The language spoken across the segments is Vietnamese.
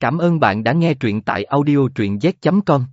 Cảm ơn bạn đã nghe truyện tại audio truyện z.com.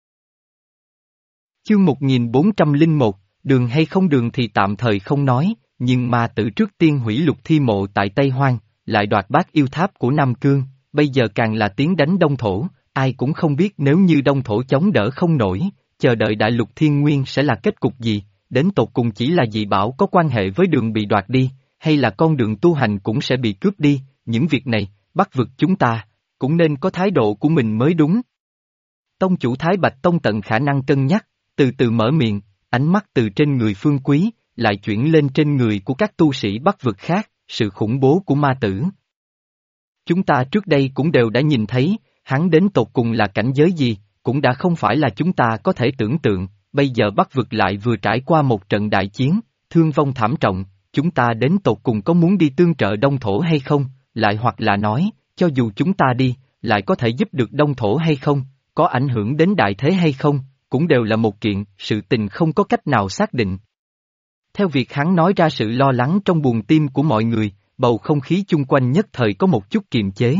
Chương 1401, đường hay không đường thì tạm thời không nói, nhưng ma tử trước tiên hủy lục thi mộ tại Tây Hoang, lại đoạt bát yêu tháp của Nam Cương, bây giờ càng là tiến đánh Đông Thổ, ai cũng không biết nếu như Đông Thổ chống đỡ không nổi, chờ đợi đại lục thiên nguyên sẽ là kết cục gì, đến tột cùng chỉ là dị bảo có quan hệ với đường bị đoạt đi, hay là con đường tu hành cũng sẽ bị cướp đi, những việc này, Bắc vực chúng ta, cũng nên có thái độ của mình mới đúng. Tông chủ Thái Bạch Tông tận khả năng cân nhắc, từ từ mở miệng, ánh mắt từ trên người Phương Quý, lại chuyển lên trên người của các tu sĩ Bắc vực khác, sự khủng bố của ma tử. Chúng ta trước đây cũng đều đã nhìn thấy, hắn đến tột cùng là cảnh giới gì, cũng đã không phải là chúng ta có thể tưởng tượng, bây giờ Bắc vực lại vừa trải qua một trận đại chiến, thương vong thảm trọng, chúng ta đến tột cùng có muốn đi tương trợ Đông Thổ hay không, lại hoặc là nói, cho dù chúng ta đi, lại có thể giúp được Đông Thổ hay không, có ảnh hưởng đến đại thế hay không, cũng đều là một kiện, sự tình không có cách nào xác định. Theo việc hắn nói ra sự lo lắng trong buồng tim của mọi người, bầu không khí chung quanh nhất thời có một chút kiềm chế.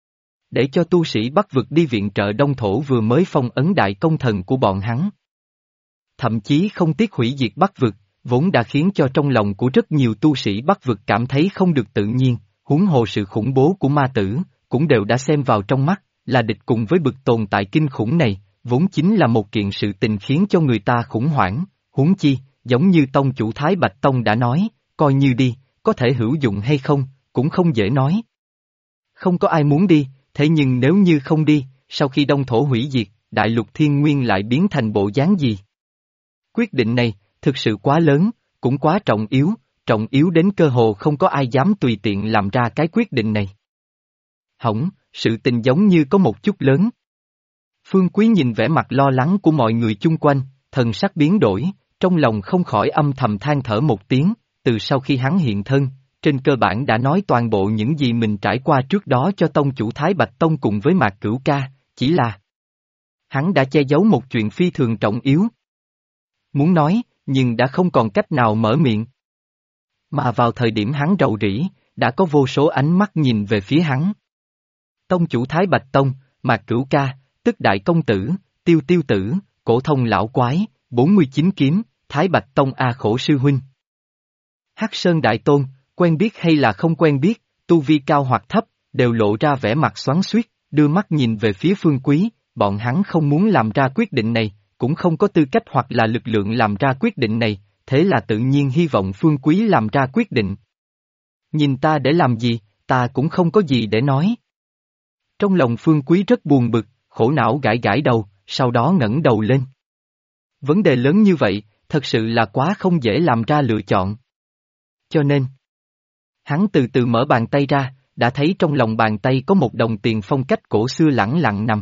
Để cho tu sĩ Bắc vực đi viện trợ Đông Thổ vừa mới phong ấn đại công thần của bọn hắn. Thậm chí không tiếc hủy diệt Bắc vực, vốn đã khiến cho trong lòng của rất nhiều tu sĩ Bắc vực cảm thấy không được tự nhiên, huống hồ sự khủng bố của ma tử, cũng đều đã xem vào trong mắt, là địch cùng với bực tồn tại kinh khủng này, vốn chính là một kiện sự tình khiến cho người ta khủng hoảng, huống chi, giống như tông chủ Thái Bạch Tông đã nói, coi như đi, có thể hữu dụng hay không, cũng không dễ nói. Không có ai muốn đi, thế nhưng nếu như không đi, sau khi Đông Thổ hủy diệt, đại lục thiên nguyên lại biến thành bộ dáng gì? Quyết định này, thực sự quá lớn, cũng quá trọng yếu đến cơ hồ không có ai dám tùy tiện làm ra cái quyết định này. Hỏng, sự tình giống như có một chút lớn. Phương Quý nhìn vẻ mặt lo lắng của mọi người chung quanh, thần sắc biến đổi, trong lòng không khỏi âm thầm than thở một tiếng, từ sau khi hắn hiện thân, trên cơ bản đã nói toàn bộ những gì mình trải qua trước đó cho tông chủ Thái Bạch Tông cùng với Mạc Cửu Ca, chỉ là hắn đã che giấu một chuyện phi thường trọng yếu. Muốn nói, nhưng đã không còn cách nào mở miệng. Mà vào thời điểm hắn rầu rĩ, đã có vô số ánh mắt nhìn về phía hắn. Tông chủ Thái Bạch Tông, Mạc Cửu Ca, tức Đại Công Tử, Tiêu Tiêu Tử, Cổ Thông Lão Quái, 49 Kiếm, Thái Bạch Tông A Khổ Sư Huynh. Hắc Sơn Đại Tôn, quen biết hay là không quen biết, tu vi cao hoặc thấp, đều lộ ra vẻ mặt xoắn xuýt, đưa mắt nhìn về phía Phương Quý, bọn hắn không muốn làm ra quyết định này, cũng không có tư cách hoặc là lực lượng làm ra quyết định này, thế là tự nhiên hy vọng Phương Quý làm ra quyết định. Nhìn ta để làm gì, ta cũng không có gì để nói. Trong lòng Phương Quý rất buồn bực, khổ não gãi gãi đầu, sau đó ngẩng đầu lên. Vấn đề lớn như vậy, thật sự là quá không dễ làm ra lựa chọn. Cho nên, hắn từ từ mở bàn tay ra, đã thấy trong lòng bàn tay có một đồng tiền phong cách cổ xưa lẳng lặng nằm.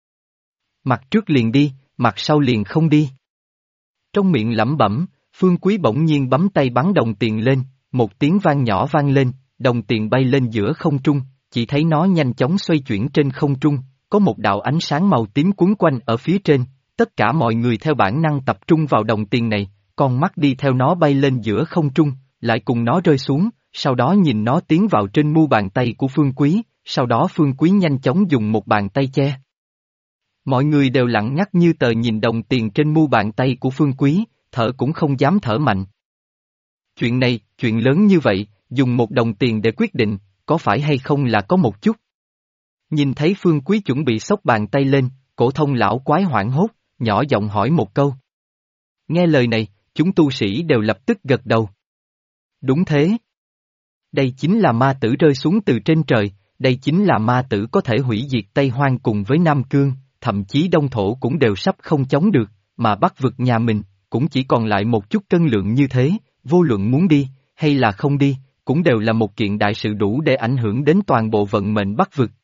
Mặt trước liền đi, mặt sau liền không đi. Trong miệng lẩm bẩm, Phương Quý bỗng nhiên bấm tay bắn đồng tiền lên, một tiếng vang nhỏ vang lên, đồng tiền bay lên giữa không trung, chỉ thấy nó nhanh chóng xoay chuyển trên không trung, có một đạo ánh sáng màu tím quấn quanh ở phía trên, tất cả mọi người theo bản năng tập trung vào đồng tiền này, con mắt đi theo nó bay lên giữa không trung, lại cùng nó rơi xuống, sau đó nhìn nó tiến vào trên mu bàn tay của Phương Quý, sau đó Phương Quý nhanh chóng dùng một bàn tay che. Mọi người đều lặng ngắt như tờ nhìn đồng tiền trên mu bàn tay của Phương Quý, thở cũng không dám thở mạnh. Chuyện này, chuyện lớn như vậy, dùng một đồng tiền để quyết định, có phải hay không là có một chút. Nhìn thấy Phương Quý chuẩn bị xốc bàn tay lên, Cổ Thông Lão Quái hoảng hốt, nhỏ giọng hỏi một câu. Nghe lời này, chúng tu sĩ đều lập tức gật đầu. Đúng thế. Đây chính là ma tử rơi xuống từ trên trời, đây chính là ma tử có thể hủy diệt Tây Hoang cùng với Nam Cương, thậm chí Đông Thổ cũng đều sắp không chống được, mà Bắc vực nhà mình, cũng chỉ còn lại một chút cân lượng như thế, vô luận muốn đi, hay là không đi, cũng đều là một kiện đại sự đủ để ảnh hưởng đến toàn bộ vận mệnh Bắc vực.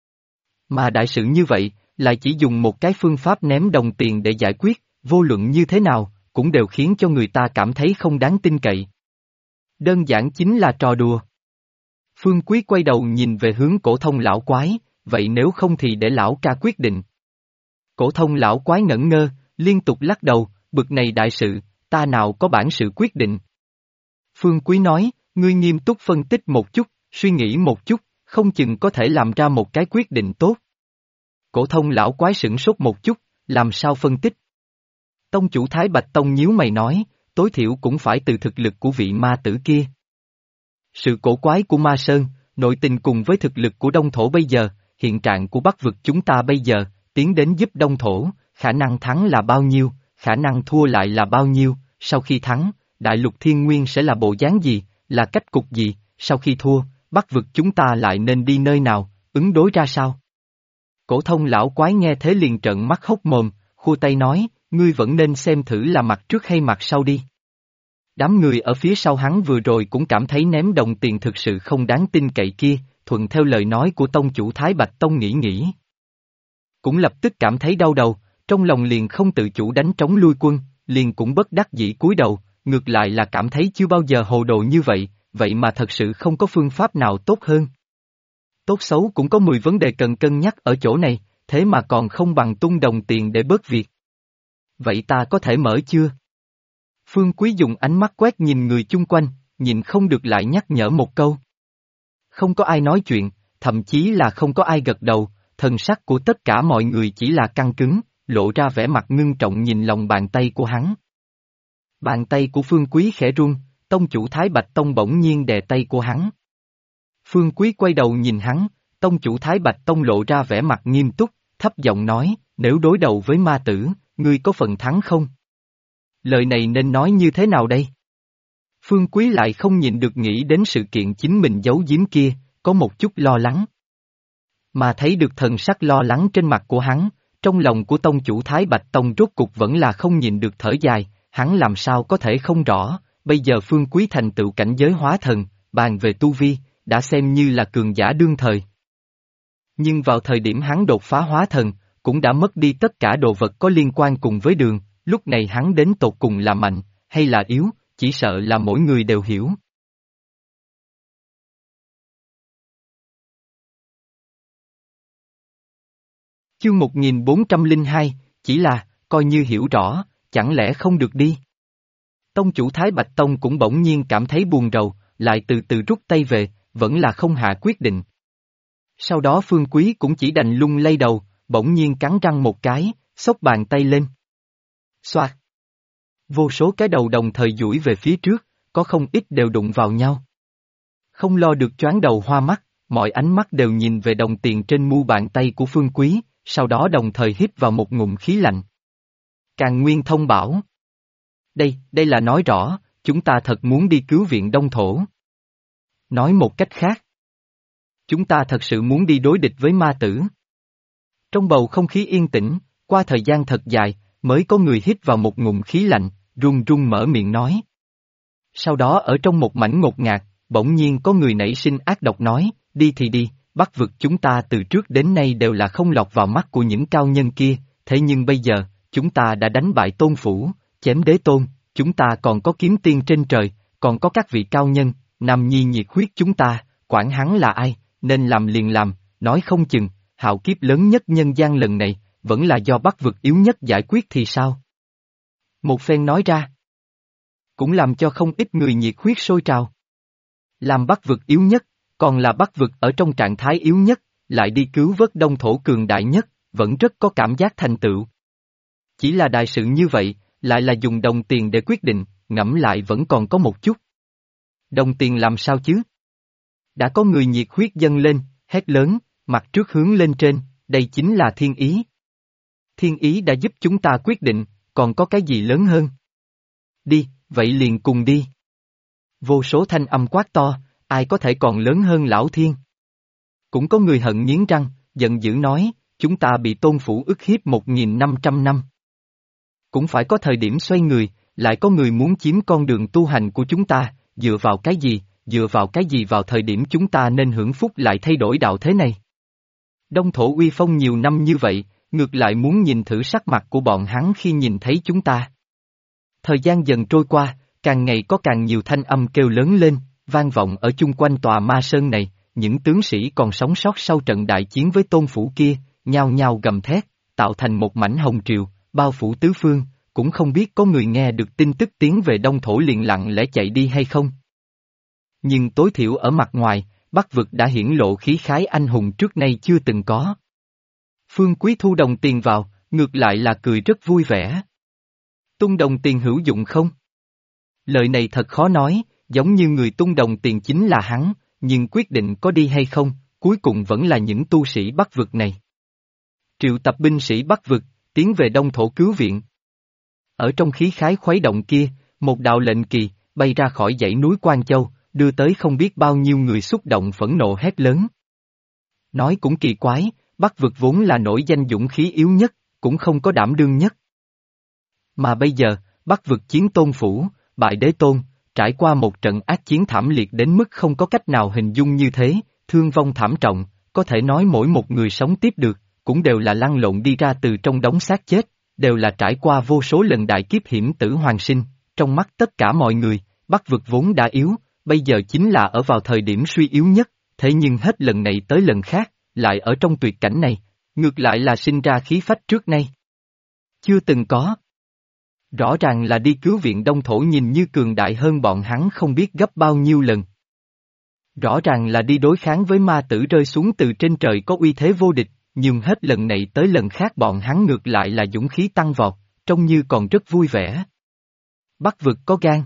Mà đại sự như vậy, lại chỉ dùng một cái phương pháp ném đồng tiền để giải quyết, vô luận như thế nào, cũng đều khiến cho người ta cảm thấy không đáng tin cậy. Đơn giản chính là trò đùa. Phương Quý quay đầu nhìn về hướng Cổ Thông Lão Quái, vậy nếu không thì để lão ca quyết định. Cổ Thông Lão Quái ngẩn ngơ, liên tục lắc đầu, bực này đại sự, ta nào có bản sự quyết định. Phương Quý nói, ngươi nghiêm túc phân tích một chút, suy nghĩ một chút, không chừng có thể làm ra một cái quyết định tốt. Cổ thông lão quái sửng sốt một chút, làm sao phân tích? Tông chủ Thái Bạch Tông nhíu mày nói, tối thiểu cũng phải từ thực lực của vị ma tử kia. Sự cổ quái của Ma Sơn, nội tình cùng với thực lực của Đông Thổ bây giờ, hiện trạng của Bắc vực chúng ta bây giờ, tiến đến giúp Đông Thổ, khả năng thắng là bao nhiêu, khả năng thua lại là bao nhiêu, sau khi thắng, Đại lục Thiên Nguyên sẽ là bộ dáng gì, là cách cục gì, sau khi thua, Bắc vực chúng ta lại nên đi nơi nào, ứng đối ra sao? Cổ thông lão quái nghe thế liền trợn mắt hốc mồm, khua tay nói, ngươi vẫn nên xem thử là mặt trước hay mặt sau đi. Đám người ở phía sau hắn vừa rồi cũng cảm thấy ném đồng tiền thực sự không đáng tin cậy kia, thuận theo lời nói của tông chủ Thái Bạch Tông nghĩ. Cũng lập tức cảm thấy đau đầu, trong lòng liền không tự chủ đánh trống lui quân, liền cũng bất đắc dĩ cúi đầu, ngược lại là cảm thấy chưa bao giờ hồ đồ như vậy, vậy mà thật sự không có phương pháp nào tốt hơn. Tốt xấu cũng có 10 vấn đề cần cân nhắc ở chỗ này, thế mà còn không bằng tung đồng tiền để bớt việc. Vậy ta có thể mở chưa? Phương Quý dùng ánh mắt quét nhìn người chung quanh, nhìn không được lại nhắc nhở một câu. Không có ai nói chuyện, thậm chí là không có ai gật đầu, thần sắc của tất cả mọi người chỉ là căng cứng, lộ ra vẻ mặt ngưng trọng nhìn lòng bàn tay của hắn. Bàn tay của Phương Quý khẽ run, tông chủ Thái Bạch Tông bỗng nhiên đè tay của hắn. Phương Quý quay đầu nhìn hắn, tông chủ Thái Bạch Tông lộ ra vẻ mặt nghiêm túc, thấp giọng nói, nếu đối đầu với ma tử, ngươi có phần thắng không? Lời này nên nói như thế nào đây? Phương Quý lại không nhịn được nghĩ đến sự kiện chính mình giấu giếm kia, có một chút lo lắng. Mà thấy được thần sắc lo lắng trên mặt của hắn, trong lòng của tông chủ Thái Bạch Tông rốt cục vẫn là không nhịn được thở dài, hắn làm sao có thể không rõ, bây giờ Phương Quý thành tựu cảnh giới hóa thần, bàn về tu vi, đã xem như là cường giả đương thời. Nhưng vào thời điểm hắn đột phá hóa thần, cũng đã mất đi tất cả đồ vật có liên quan cùng với đường, lúc này hắn đến tột cùng là mạnh, hay là yếu, chỉ sợ là mỗi người đều hiểu. Chương 1402, chỉ là, coi như hiểu rõ, chẳng lẽ không được đi. Tông chủ Thái Bạch Tông cũng bỗng nhiên cảm thấy buồn rầu, lại từ từ rút tay về, vẫn là không hạ quyết định. Sau đó Phương Quý cũng chỉ đành lung lay đầu, bỗng nhiên cắn răng một cái, xốc bàn tay lên. Xoạt. Vô số cái đầu đồng thời duỗi về phía trước, có không ít đều đụng vào nhau. Không lo được choáng đầu hoa mắt, mọi ánh mắt đều nhìn về đồng tiền trên mu bàn tay của Phương Quý, sau đó đồng thời hít vào một ngụm khí lạnh. Càn Nguyên thông bảo. Đây là nói rõ, chúng ta thật muốn đi cứu viện Đông Thổ. Nói một cách khác, chúng ta thật sự muốn đi đối địch với ma tử. Trong bầu không khí yên tĩnh, qua thời gian thật dài, mới có người hít vào một ngụm khí lạnh, run run mở miệng nói. Sau đó ở trong một mảnh ngột ngạt, bỗng nhiên có người nảy sinh ác độc nói, đi thì đi, Bắc vực chúng ta từ trước đến nay đều là không lọt vào mắt của những cao nhân kia, thế nhưng bây giờ, chúng ta đã đánh bại Tôn Phủ, chém Đế Tôn, chúng ta còn có kiếm tiên trên trời, còn có các vị cao nhân, Nam Nhi nhiệt huyết chúng ta, quản hắn là ai, nên làm liền làm, nói không chừng, hạo kiếp lớn nhất nhân gian lần này, vẫn là do Bắc vực yếu nhất giải quyết thì sao? Một phen nói ra, cũng làm cho không ít người nhiệt huyết sôi trào. Làm Bắc vực yếu nhất, còn là Bắc vực ở trong trạng thái yếu nhất, lại đi cứu vớt Đông Thổ cường đại nhất, vẫn rất có cảm giác thành tựu. Chỉ là đại sự như vậy, lại là dùng đồng tiền để quyết định, ngẫm lại vẫn còn có một chút. Đồng tiền làm sao chứ? Đã có người nhiệt huyết dâng lên, hét lớn, mặt trước hướng lên trên, đây chính là thiên ý. Thiên ý đã giúp chúng ta quyết định, còn có cái gì lớn hơn? Đi, vậy liền cùng đi. Vô số thanh âm quát to, ai có thể còn lớn hơn lão thiên? Cũng có người hận nghiến răng, giận dữ nói, chúng ta bị Tôn Phủ ức hiếp 1.500 năm. Cũng phải có thời điểm xoay người, lại có người muốn chiếm con đường tu hành của chúng ta, dựa vào cái gì vào thời điểm chúng ta nên hưởng phúc lại thay đổi đạo thế này. Đông Thổ uy phong nhiều năm như vậy, ngược lại muốn nhìn thử sắc mặt của bọn hắn khi nhìn thấy chúng ta. Thời gian dần trôi qua, càng ngày có càng nhiều thanh âm kêu lớn lên, vang vọng ở chung quanh tòa ma sơn này, những tướng sĩ còn sống sót sau trận đại chiến với Tôn Phủ kia, nhao nhao gầm thét, tạo thành một mảnh hồng triều, bao phủ tứ phương, cũng không biết có người nghe được tin tức tiến về Đông Thổ liền lặng lẽ chạy đi hay không. Nhưng tối thiểu ở mặt ngoài, Bắc vực đã hiển lộ khí khái anh hùng trước nay chưa từng có. Phương Quý thu đồng tiền vào, ngược lại là cười rất vui vẻ. Tung đồng tiền hữu dụng không? Lời này thật khó nói, giống như người tung đồng tiền chính là hắn, nhưng quyết định có đi hay không, cuối cùng vẫn là những tu sĩ Bắc vực này. Triệu tập binh sĩ Bắc vực, tiến về Đông Thổ cứu viện. Ở trong khí khái khuấy động kia, một đạo lệnh kỳ, bay ra khỏi dãy núi Quan Châu, đưa tới không biết bao nhiêu người xúc động phẫn nộ hét lớn. Nói cũng kỳ quái, Bắc vực vốn là nổi danh dũng khí yếu nhất, cũng không có đảm đương nhất. Mà bây giờ, Bắc vực chiến Tôn Phủ, bại Đế Tôn, trải qua một trận ác chiến thảm liệt đến mức không có cách nào hình dung như thế, thương vong thảm trọng, có thể nói mỗi một người sống tiếp được, cũng đều là lăn lộn đi ra từ trong đống xác chết, đều là trải qua vô số lần đại kiếp hiểm tử hoàn sinh, trong mắt tất cả mọi người, Bắc vực vốn đã yếu, bây giờ chính là ở vào thời điểm suy yếu nhất, thế nhưng hết lần này tới lần khác, lại ở trong tuyệt cảnh này, ngược lại là sinh ra khí phách trước nay. Chưa từng có. Rõ ràng là đi cứu viện Đông Thổ nhìn như cường đại hơn bọn hắn không biết gấp bao nhiêu lần. Rõ ràng là đi đối kháng với ma tử rơi xuống từ trên trời có uy thế vô địch, nhưng hết lần này tới lần khác bọn hắn ngược lại là dũng khí tăng vọt, trông như còn rất vui vẻ. Bắc vực có gan.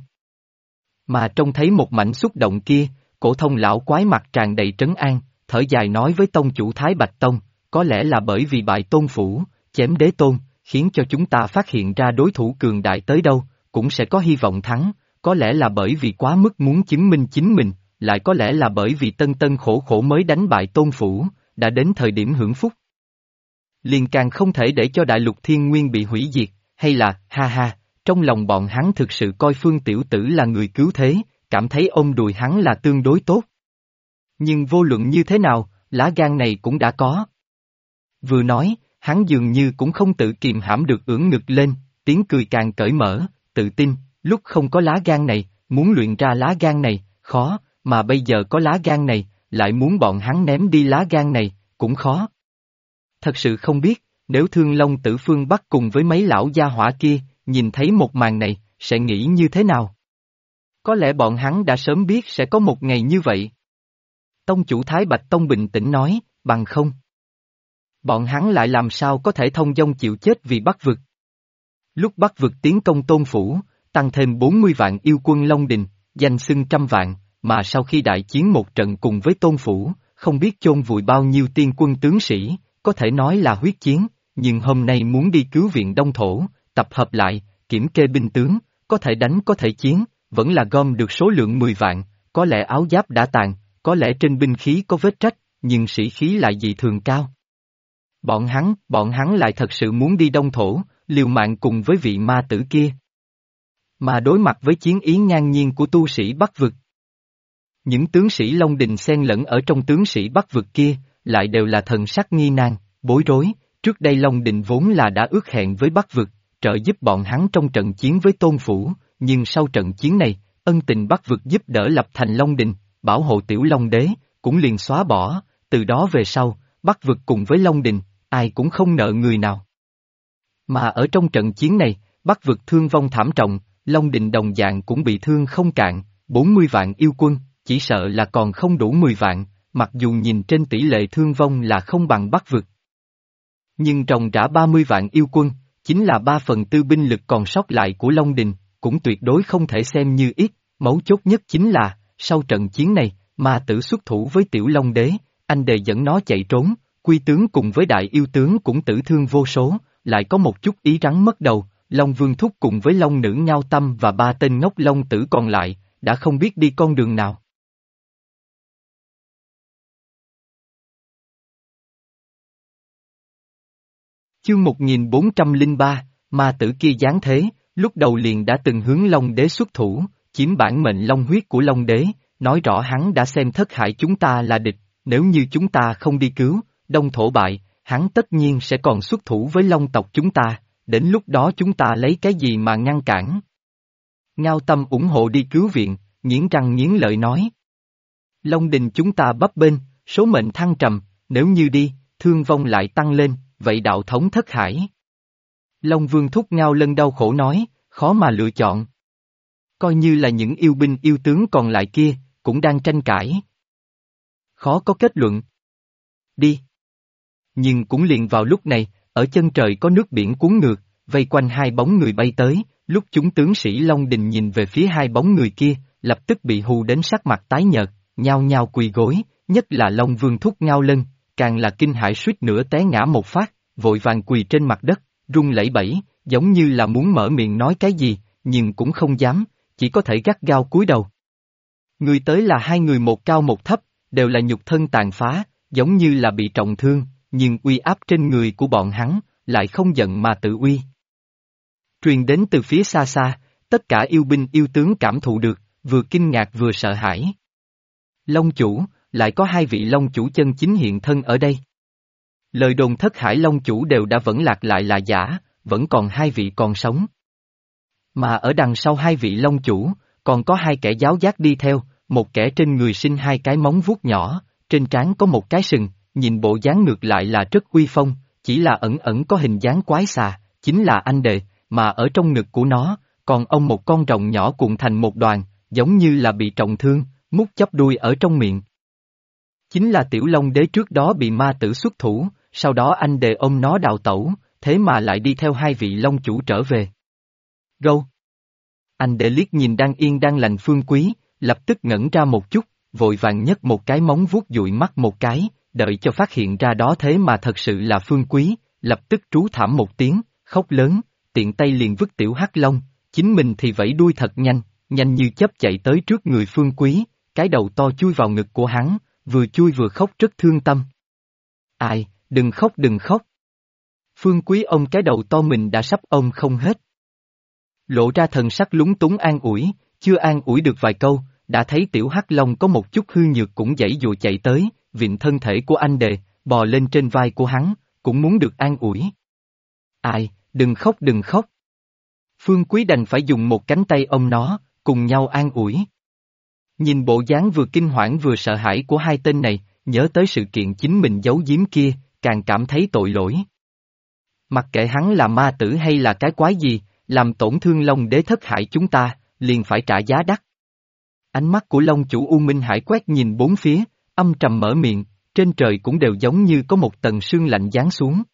Mà trông thấy một mảnh xúc động kia, cổ thông lão quái mặt tràn đầy trấn an, thở dài nói với tông chủ Thái Bạch Tông, có lẽ là bởi vì bại Tôn Phủ, chém Đế Tôn, khiến cho chúng ta phát hiện ra đối thủ cường đại tới đâu, cũng sẽ có hy vọng thắng, có lẽ là bởi vì quá mức muốn chứng minh chính mình, lại có lẽ là bởi vì tân tân khổ khổ mới đánh bại Tôn Phủ, đã đến thời điểm hưởng phúc. Liền càng không thể để cho đại lục thiên nguyên bị hủy diệt, hay là, ha ha, trong lòng bọn hắn thực sự coi Phương Tiểu Tử là người cứu thế, cảm thấy ôm đùi hắn là tương đối tốt. Nhưng vô luận như thế nào, lá gan này cũng đã có. Vừa nói, hắn dường như cũng không tự kiềm hãm được ưỡn ngực lên, tiếng cười càng cởi mở, tự tin, lúc không có lá gan này, muốn luyện ra lá gan này, khó, mà bây giờ có lá gan này, lại muốn bọn hắn ném đi lá gan này, cũng khó. Thật sự không biết, nếu Thương Long Tử phương Bắc cùng với mấy lão gia hỏa kia, nhìn thấy một màn này, sẽ nghĩ như thế nào? Có lẽ bọn hắn đã sớm biết sẽ có một ngày như vậy. Tông chủ Thái Bạch Tông bình tĩnh nói, bằng không. Bọn hắn lại làm sao có thể thông dong chịu chết vì Bắc vực. Lúc Bắc vực tiến công Tôn Phủ, tăng thêm 40 vạn yêu quân Long Đình, danh xưng trăm vạn, mà sau khi đại chiến một trận cùng với Tôn Phủ, không biết chôn vùi bao nhiêu tiên quân tướng sĩ, có thể nói là huyết chiến, nhưng hôm nay muốn đi cứu viện Đông Thổ, tập hợp lại, kiểm kê binh tướng, có thể đánh có thể chiến, vẫn là gom được số lượng 10 vạn, có lẽ áo giáp đã tàn, có lẽ trên binh khí có vết rách, nhưng sĩ khí lại dị thường cao. Bọn hắn lại thật sự muốn đi Đông Thổ, liều mạng cùng với vị ma tử kia. Mà đối mặt với chiến ý ngang nhiên của tu sĩ Bắc vực. Những tướng sĩ Long Đình xen lẫn ở trong tướng sĩ Bắc vực kia, lại đều là thần sắc nghi nan, bối rối, trước đây Long Đình vốn là đã ước hẹn với Bắc vực, trợ giúp bọn hắn trong trận chiến với Tôn Phủ, nhưng sau trận chiến này, ân tình Bắc vực giúp đỡ lập thành Long Đình, bảo hộ Tiểu Long Đế, cũng liền xóa bỏ, từ đó về sau, Bắc vực cùng với Long Đình, ai cũng không nợ người nào. Mà ở trong trận chiến này, Bắc vực thương vong thảm trọng, Long Đình đồng dạng cũng bị thương không cạn, 40 vạn yêu quân, chỉ sợ là còn không đủ 10 vạn, mặc dù nhìn trên tỷ lệ thương vong là không bằng Bắc vực. Nhưng ròng rã 30 vạn yêu quân, chính là 3/4 binh lực còn sót lại của Long Đình, cũng tuyệt đối không thể xem như ít, mấu chốt nhất chính là, sau trận chiến này, ma tử xuất thủ với Tiểu Long Đế, anh đề dẫn nó chạy trốn, quy tướng cùng với đại yêu tướng cũng tử thương vô số, lại có một chút ý rắn mất đầu, Long Vương Thúc cùng với Long Nữ Ngao Tâm và 3 tên ngốc Long Tử còn lại, đã không biết đi con đường nào. Chương 1403, ma tử kia giáng thế, lúc đầu liền đã từng hướng Long Đế xuất thủ, chiếm bản mệnh Long huyết của Long Đế, nói rõ hắn đã xem thất hại chúng ta là địch, nếu như chúng ta không đi cứu, Đông Thổ bại, hắn tất nhiên sẽ còn xuất thủ với Long tộc chúng ta, đến lúc đó chúng ta lấy cái gì mà ngăn cản? Ngao Tâm ủng hộ đi cứu viện, nghiến răng nghiến lợi nói. Long Đình chúng ta bấp bênh, số mệnh thăng trầm, nếu như đi, thương vong lại tăng lên, vậy đạo thống thất hải. Long Vương Thúc Ngao Lân đau khổ nói, khó mà lựa chọn. Coi như là những yêu binh yêu tướng còn lại kia, cũng đang tranh cãi. Khó có kết luận. Đi. Nhưng cũng liền vào lúc này, ở chân trời có nước biển cuốn ngược, vây quanh hai bóng người bay tới, lúc chúng tướng sĩ Long Đình nhìn về phía hai bóng người kia, lập tức bị hù đến sắc mặt tái nhợt, nhao nhao quỳ gối, nhất là Long Vương Thúc Ngao Lân, càng là kinh hãi suýt nữa té ngã một phát, vội vàng quỳ trên mặt đất, run lẩy bẩy, giống như là muốn mở miệng nói cái gì, nhưng cũng không dám, chỉ có thể gắt gao cúi đầu. Người tới là hai người một cao một thấp, đều là nhục thân tàn phá, giống như là bị trọng thương, nhưng uy áp trên người của bọn hắn, lại không giận mà tự uy. Truyền đến từ phía xa xa, tất cả yêu binh yêu tướng cảm thụ được, vừa kinh ngạc vừa sợ hãi. Long chủ, lại có hai vị Long chủ chân chính hiện thân ở đây. Lời đồn Thất Hải Long chủ đều đã vẫn lạc lại là giả, vẫn còn hai vị còn sống. Mà ở đằng sau hai vị Long chủ, còn có hai kẻ giáo giác đi theo, một kẻ trên người sinh hai cái móng vuốt nhỏ, trên trán có một cái sừng, nhìn bộ dáng ngược lại là rất uy phong, chỉ là ẩn ẩn có hình dáng quái xà, chính là anh đệ, mà ở trong ngực của nó, còn ông một con rồng nhỏ cuộn thành một đoàn, giống như là bị trọng thương, mút chóp đuôi ở trong miệng. Chính là Tiểu Long Đế trước đó bị ma tử xuất thủ, sau đó anh đệ ôm nó đào tẩu, thế mà lại đi theo hai vị Long chủ trở về. Gâu! Anh đệ liếc nhìn đang yên đang lành Phương Quý, lập tức ngẩn ra một chút, vội vàng nhấc một cái móng vuốt dụi mắt một cái, đợi cho phát hiện ra đó thế mà thật sự là Phương Quý, lập tức trú thảm một tiếng, khóc lớn, tiện tay liền vứt Tiểu Hắc Long, chính mình thì vẫy đuôi thật nhanh, nhanh như chớp chạy tới trước người Phương Quý, cái đầu to chui vào ngực của hắn, vừa chui vừa khóc rất thương tâm. Ai, đừng khóc đừng khóc. Phương Quý ôm cái đầu to mình đã sắp ôm không hết. Lộ ra thần sắc lúng túng an ủi, chưa an ủi được vài câu, đã thấy Tiểu Hắc Long có một chút hư nhược cũng giãy dụa chạy tới, vịn thân thể của anh đệ, bò lên trên vai của hắn, cũng muốn được an ủi. Ai, đừng khóc đừng khóc. Phương Quý đành phải dùng một cánh tay ôm nó, cùng nhau an ủi. Nhìn bộ dáng vừa kinh hoảng vừa sợ hãi của hai tên này, nhớ tới sự kiện chính mình giấu giếm kia, càng cảm thấy tội lỗi. Mặc kệ hắn là ma tử hay là cái quái gì, làm tổn thương Long Đế Thất Hải chúng ta, liền phải trả giá đắt. Ánh mắt của Long chủ U Minh Hải quét nhìn bốn phía, âm trầm mở miệng, trên trời cũng đều giống như có một tầng sương lạnh giáng xuống.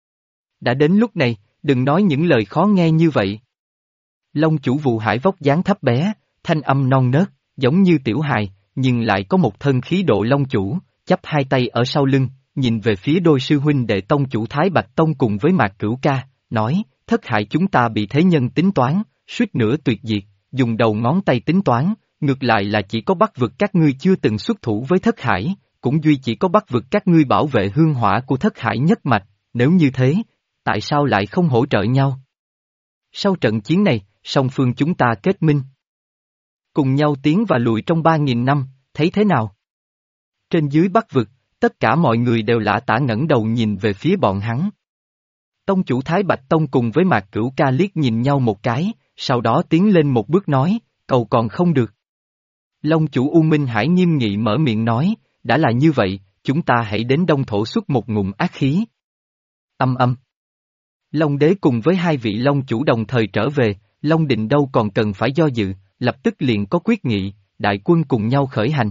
Đã đến lúc này, đừng nói những lời khó nghe như vậy. Long chủ Vụ Hải vóc dáng thấp bé, thanh âm non nớt, giống như tiểu hài, nhưng lại có một thân khí độ Long chủ, chắp hai tay ở sau lưng, nhìn về phía đôi sư huynh đệ tông chủ Thái Bạch Tông cùng với Mạc Cửu Ca, nói, Thất Hải chúng ta bị thế nhân tính toán, suýt nữa tuyệt diệt, dùng đầu ngón tay tính toán, ngược lại là chỉ có Bắc vực các ngươi chưa từng xuất thủ với Thất Hải, cũng duy chỉ có Bắc vực các ngươi bảo vệ hương hỏa của Thất Hải nhất mạch, nếu như thế, tại sao lại không hỗ trợ nhau? Sau trận chiến này, song phương chúng ta kết minh. Cùng nhau tiến và lùi trong 3.000 năm, thấy thế nào? Trên dưới Bắc vực, tất cả mọi người đều lả tả ngẩng đầu nhìn về phía bọn hắn. Tông chủ Thái Bạch Tông cùng với Mạc Cửu Ca liếc nhìn nhau một cái, sau đó tiến lên một bước nói, cầu còn không được. Long chủ U Minh Hải nghiêm nghị mở miệng nói, đã là như vậy, chúng ta hãy đến Đông Thổ xuất một ngụm ác khí. Âm âm. Long đế cùng với hai vị Long chủ đồng thời trở về, Long Định đâu còn cần phải do dự, lập tức liền có quyết nghị, đại quân cùng nhau khởi hành.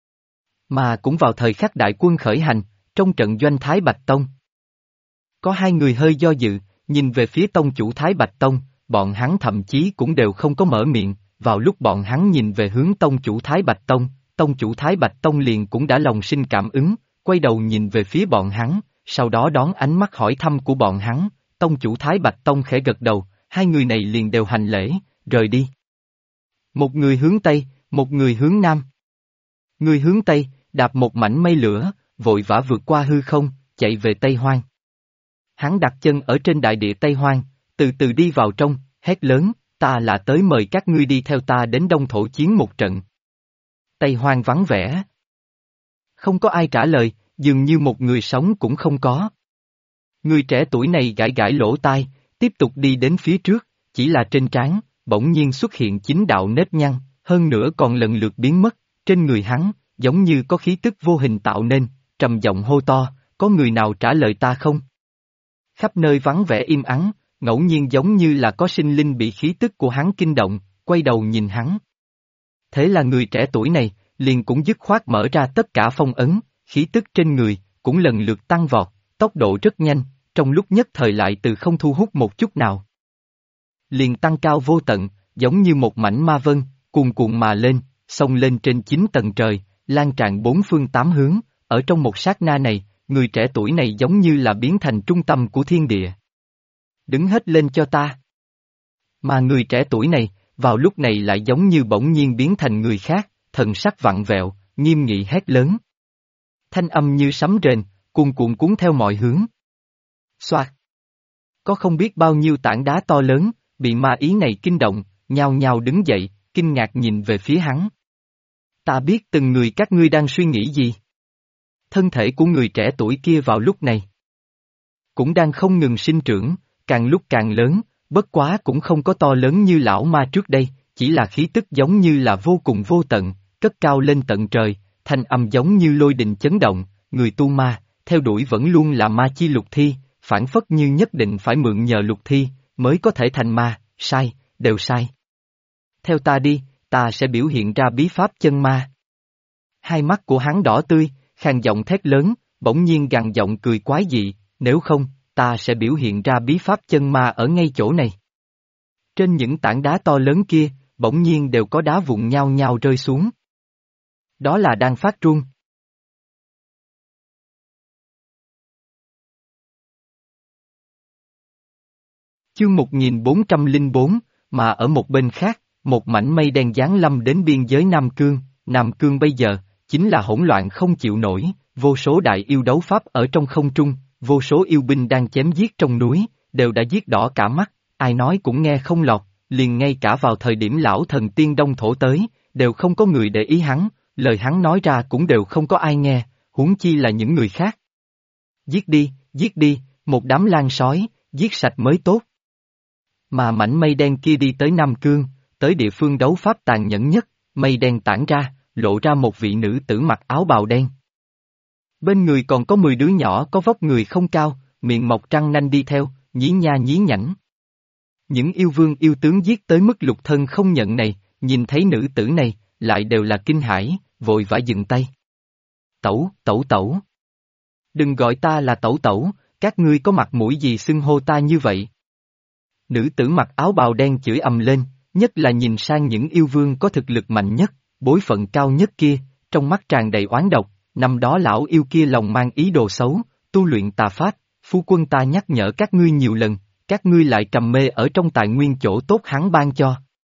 Mà cũng vào thời khắc đại quân khởi hành, trong trận doanh Thái Bạch Tông. Có hai người hơi do dự, nhìn về phía tông chủ Thái Bạch Tông, bọn hắn thậm chí cũng đều không có mở miệng, vào lúc bọn hắn nhìn về hướng tông chủ Thái Bạch tông chủ Thái Bạch Tông liền cũng đã lòng sinh cảm ứng, quay đầu nhìn về phía bọn hắn, sau đó đón ánh mắt hỏi thăm của bọn hắn, tông chủ Thái Bạch Tông khẽ gật đầu, hai người này liền đều hành lễ, rời đi. Một người hướng Tây, một người hướng Nam. Người hướng Tây, đạp một mảnh mây lửa, vội vã vượt qua hư không, chạy về Tây Hoang. Hắn đặt chân ở trên đại địa Tây Hoang, từ từ đi vào trong, hét lớn, ta là tới mời các ngươi đi theo ta đến Đông Thổ chiến một trận. Tây Hoang vắng vẻ. Không có ai trả lời, dường như một người sống cũng không có. Người trẻ tuổi này gãi gãi lỗ tai, tiếp tục đi đến phía trước, chỉ là trên trán, bỗng nhiên xuất hiện 9 đạo nếp nhăn, hơn nữa còn lần lượt biến mất, trên người hắn, giống như có khí tức vô hình tạo nên, trầm giọng hô to, có người nào trả lời ta không? Khắp nơi vắng vẻ im ắng, ngẫu nhiên giống như là có sinh linh bị khí tức của hắn kinh động, quay đầu nhìn hắn. Thế là người trẻ tuổi này, liền cũng dứt khoát mở ra tất cả phong ấn, khí tức trên người, cũng lần lượt tăng vọt, tốc độ rất nhanh, trong lúc nhất thời lại từ không thu hút một chút nào. Liền tăng cao vô tận, giống như một mảnh ma vân, cuồn cuộn mà lên, xông lên trên 9 tầng trời, lan tràn bốn phương tám hướng, ở trong một sát na này, người trẻ tuổi này giống như là biến thành trung tâm của thiên địa. Đứng hết lên cho ta. Mà người trẻ tuổi này, vào lúc này lại giống như bỗng nhiên biến thành người khác, thần sắc vặn vẹo, nghiêm nghị hét lớn. Thanh âm như sấm rền, cuồn cuộn cuốn theo mọi hướng. Xoạt. Có không biết bao nhiêu tảng đá to lớn, bị ma ý này kinh động, nhao nhao đứng dậy, kinh ngạc nhìn về phía hắn. Ta biết từng người các ngươi đang suy nghĩ gì. Thân thể của người trẻ tuổi kia vào lúc này cũng đang không ngừng sinh trưởng, càng lúc càng lớn, bất quá cũng không có to lớn như lão ma trước đây, chỉ là khí tức giống như là vô cùng vô tận, cất cao lên tận trời, thanh âm giống như lôi đình chấn động, người tu ma, theo đuổi vẫn luôn là ma chi lục thi, phản phất như nhất định phải mượn nhờ lục thi, mới có thể thành ma, sai, đều sai. Theo ta đi, ta sẽ biểu hiện ra bí pháp chân ma. Hai mắt của hắn đỏ tươi, khàn giọng thét lớn, bỗng nhiên gằn giọng cười quái dị, nếu không, ta sẽ biểu hiện ra bí pháp chân ma ở ngay chỗ này. Trên những tảng đá to lớn kia, bỗng nhiên đều có đá vụn nhao nhao rơi xuống. Đó là đang phát run. Chương 1404, mà ở một bên khác, một mảnh mây đen giáng lâm đến biên giới Nam Cương bây giờ, chính là hỗn loạn không chịu nổi, vô số đại yêu đấu pháp ở trong không trung, vô số yêu binh đang chém giết trong núi, đều đã giết đỏ cả mắt, ai nói cũng nghe không lọt, liền ngay cả vào thời điểm lão thần tiên Đông Thổ tới, đều không có người để ý hắn, lời hắn nói ra cũng đều không có ai nghe, huống chi là những người khác. Giết đi, một đám lang sói, giết sạch mới tốt. Mà mảnh mây đen kia đi tới Nam Cương, tới địa phương đấu pháp tàn nhẫn nhất, mây đen tản ra, lộ ra một vị nữ tử mặc áo bào đen. Bên người còn có 10 đứa nhỏ có vóc người không cao, miệng mọc răng nanh đi theo, nhí nha nhí nhảnh. Những yêu vương yêu tướng giết tới mức lục thân không nhận này, nhìn thấy nữ tử này, lại đều là kinh hãi, vội vã dừng tay. Tẩu. Đừng gọi ta là tẩu, các ngươi có mặt mũi gì xưng hô ta như vậy? Nữ tử mặc áo bào đen chửi ầm lên, nhất là nhìn sang những yêu vương có thực lực mạnh nhất, bối phận cao nhất kia, trong mắt tràn đầy oán độc, năm đó lão yêu kia lòng mang ý đồ xấu, tu luyện tà pháp, phu quân ta nhắc nhở các ngươi nhiều lần, các ngươi lại trầm mê ở trong tài nguyên chỗ tốt hắn ban cho.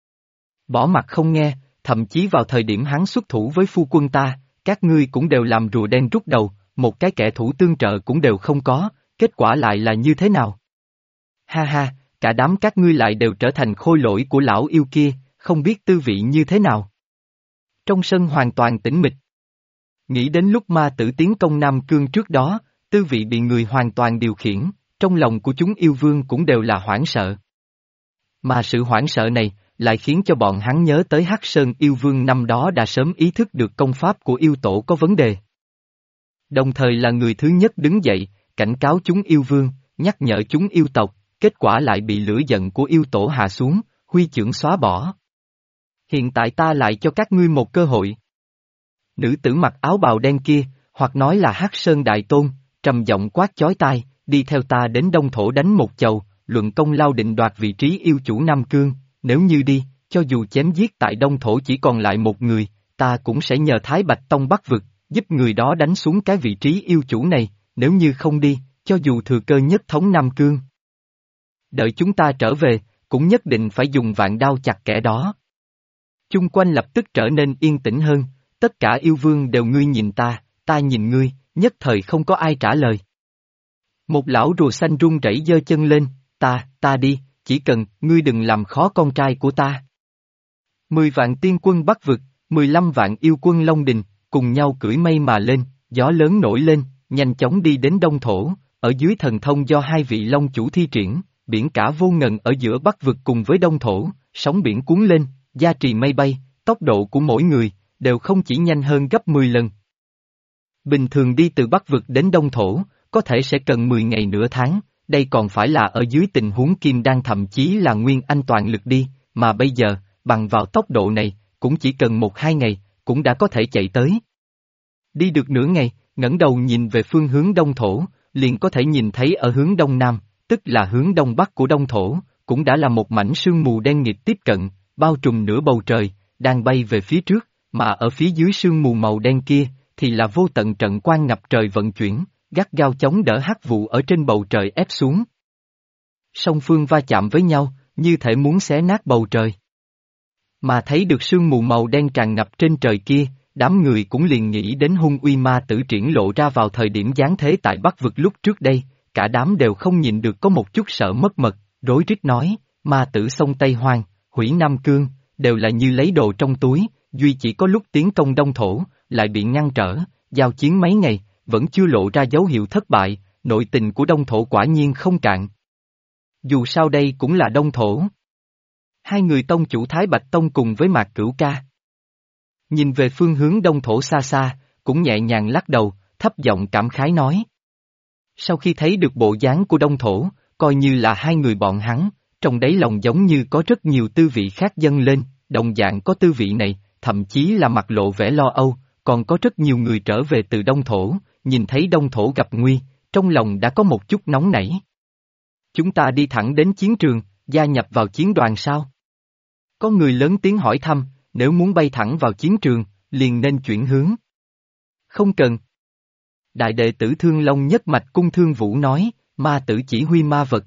Bỏ mặt không nghe, thậm chí vào thời điểm hắn xuất thủ với phu quân ta, các ngươi cũng đều làm rùa đen rút đầu, một cái kẻ thủ tương trợ cũng đều không có, kết quả lại là như thế nào? Ha, cả đám các ngươi lại đều trở thành khôi lỗi của lão yêu kia, không biết tư vị như thế nào. Trong sân hoàn toàn tĩnh mịch. Nghĩ đến lúc ma tử tiến công Nam Cương trước đó, tư vị bị người hoàn toàn điều khiển, trong lòng của chúng yêu vương cũng đều là hoảng sợ. Mà sự hoảng sợ này, lại khiến cho bọn hắn nhớ tới Hắc Sơn yêu vương năm đó đã sớm ý thức được công pháp của yêu tổ có vấn đề. Đồng thời là người thứ nhất đứng dậy, cảnh cáo chúng yêu vương, nhắc nhở chúng yêu tộc, kết quả lại bị lửa giận của yêu tổ hạ xuống, huy chưởng xóa bỏ. Hiện tại ta lại cho các ngươi một cơ hội. Nữ tử mặc áo bào đen kia, hoặc nói là Hắc Sơn Đại Tôn, trầm giọng quát chói tai, đi theo ta đến Đông Thổ đánh một chầu, luận công lao định đoạt vị trí yêu chủ Nam Cương, nếu như đi, cho dù chém giết tại Đông Thổ chỉ còn lại một người, ta cũng sẽ nhờ Thái Bạch Tông bắt vực, giúp người đó đánh xuống cái vị trí yêu chủ này, nếu như không đi, cho dù thừa cơ nhất thống Nam Cương. Đợi chúng ta trở về, cũng nhất định phải dùng vạn đao chặt kẻ đó. Chung quanh lập tức trở nên yên tĩnh hơn, tất cả yêu vương đều ngươi nhìn ta nhìn ngươi, nhất thời không có ai trả lời. Một lão rùa xanh run rẩy giơ chân lên, ta đi, chỉ cần ngươi đừng làm khó con trai của ta. 10 vạn tiên quân Bắc vực, 15 vạn yêu quân Long Đình, cùng nhau cưỡi mây mà lên, gió lớn nổi lên, nhanh chóng đi đến Đông Thổ, ở dưới thần thông do hai vị Long chủ thi triển, biển cả vô ngần ở giữa Bắc vực cùng với Đông Thổ, sóng biển cuốn lên, gia trì mây bay, tốc độ của mỗi người, đều không chỉ nhanh hơn gấp 10 lần. Bình thường đi từ Bắc vực đến Đông Thổ, có thể sẽ cần 10 ngày nửa tháng, đây còn phải là ở dưới tình huống kim đan thậm chí là nguyên anh toàn lực đi, mà bây giờ, bằng vào tốc độ này, cũng chỉ cần 1-2 ngày, cũng đã có thể chạy tới. Đi được nửa ngày, ngẩng đầu nhìn về phương hướng Đông Thổ, liền có thể nhìn thấy ở hướng đông nam, tức là hướng đông bắc của đông thổ, cũng đã là một mảnh sương mù đen nghịt tiếp cận, bao trùm nửa bầu trời, đang bay về phía trước, mà ở phía dưới sương mù màu đen kia, thì là vô tận trận quang ngập trời vận chuyển, gắt gao chống đỡ hắc vụ ở trên bầu trời ép xuống. Song phương va chạm với nhau, như thể muốn xé nát bầu trời. Mà thấy được sương mù màu đen tràn ngập trên trời kia, đám người cũng liền nghĩ đến hung uy ma tử triển lộ ra vào thời điểm giáng thế tại Bắc vực lúc trước đây, cả đám đều không nhịn được có một chút sợ mất mật, rối rít nói, ma tử sông Tây Hoang, hủy Nam Cương, đều là như lấy đồ trong túi, duy chỉ có lúc tiến công Đông Thổ, lại bị ngăn trở, giao chiến mấy ngày, vẫn chưa lộ ra dấu hiệu thất bại, nội tình của Đông Thổ quả nhiên không cạn. Dù sao đây cũng là Đông Thổ. Hai người tông chủ Thái Bạch Tông cùng với Mạc Cửu Ca. Nhìn về phương hướng Đông Thổ xa xa, cũng nhẹ nhàng lắc đầu, thấp giọng cảm khái nói. Sau khi thấy được bộ dáng của Đông Thổ, coi như là hai người bọn hắn, trong đáy lòng giống như có rất nhiều tư vị khác dâng lên, đồng dạng có tư vị này, thậm chí là mặt lộ vẻ lo âu, còn có rất nhiều người trở về từ Đông Thổ, nhìn thấy Đông Thổ gặp nguy, trong lòng đã có một chút nóng nảy. Chúng ta đi thẳng đến chiến trường, gia nhập vào chiến đoàn sao? Có người lớn tiếng hỏi thăm, nếu muốn bay thẳng vào chiến trường, liền nên chuyển hướng. Không cần. Đại đệ tử Thương Long nhất mạch cung Thương Vũ nói, ma tử chỉ huy ma vật.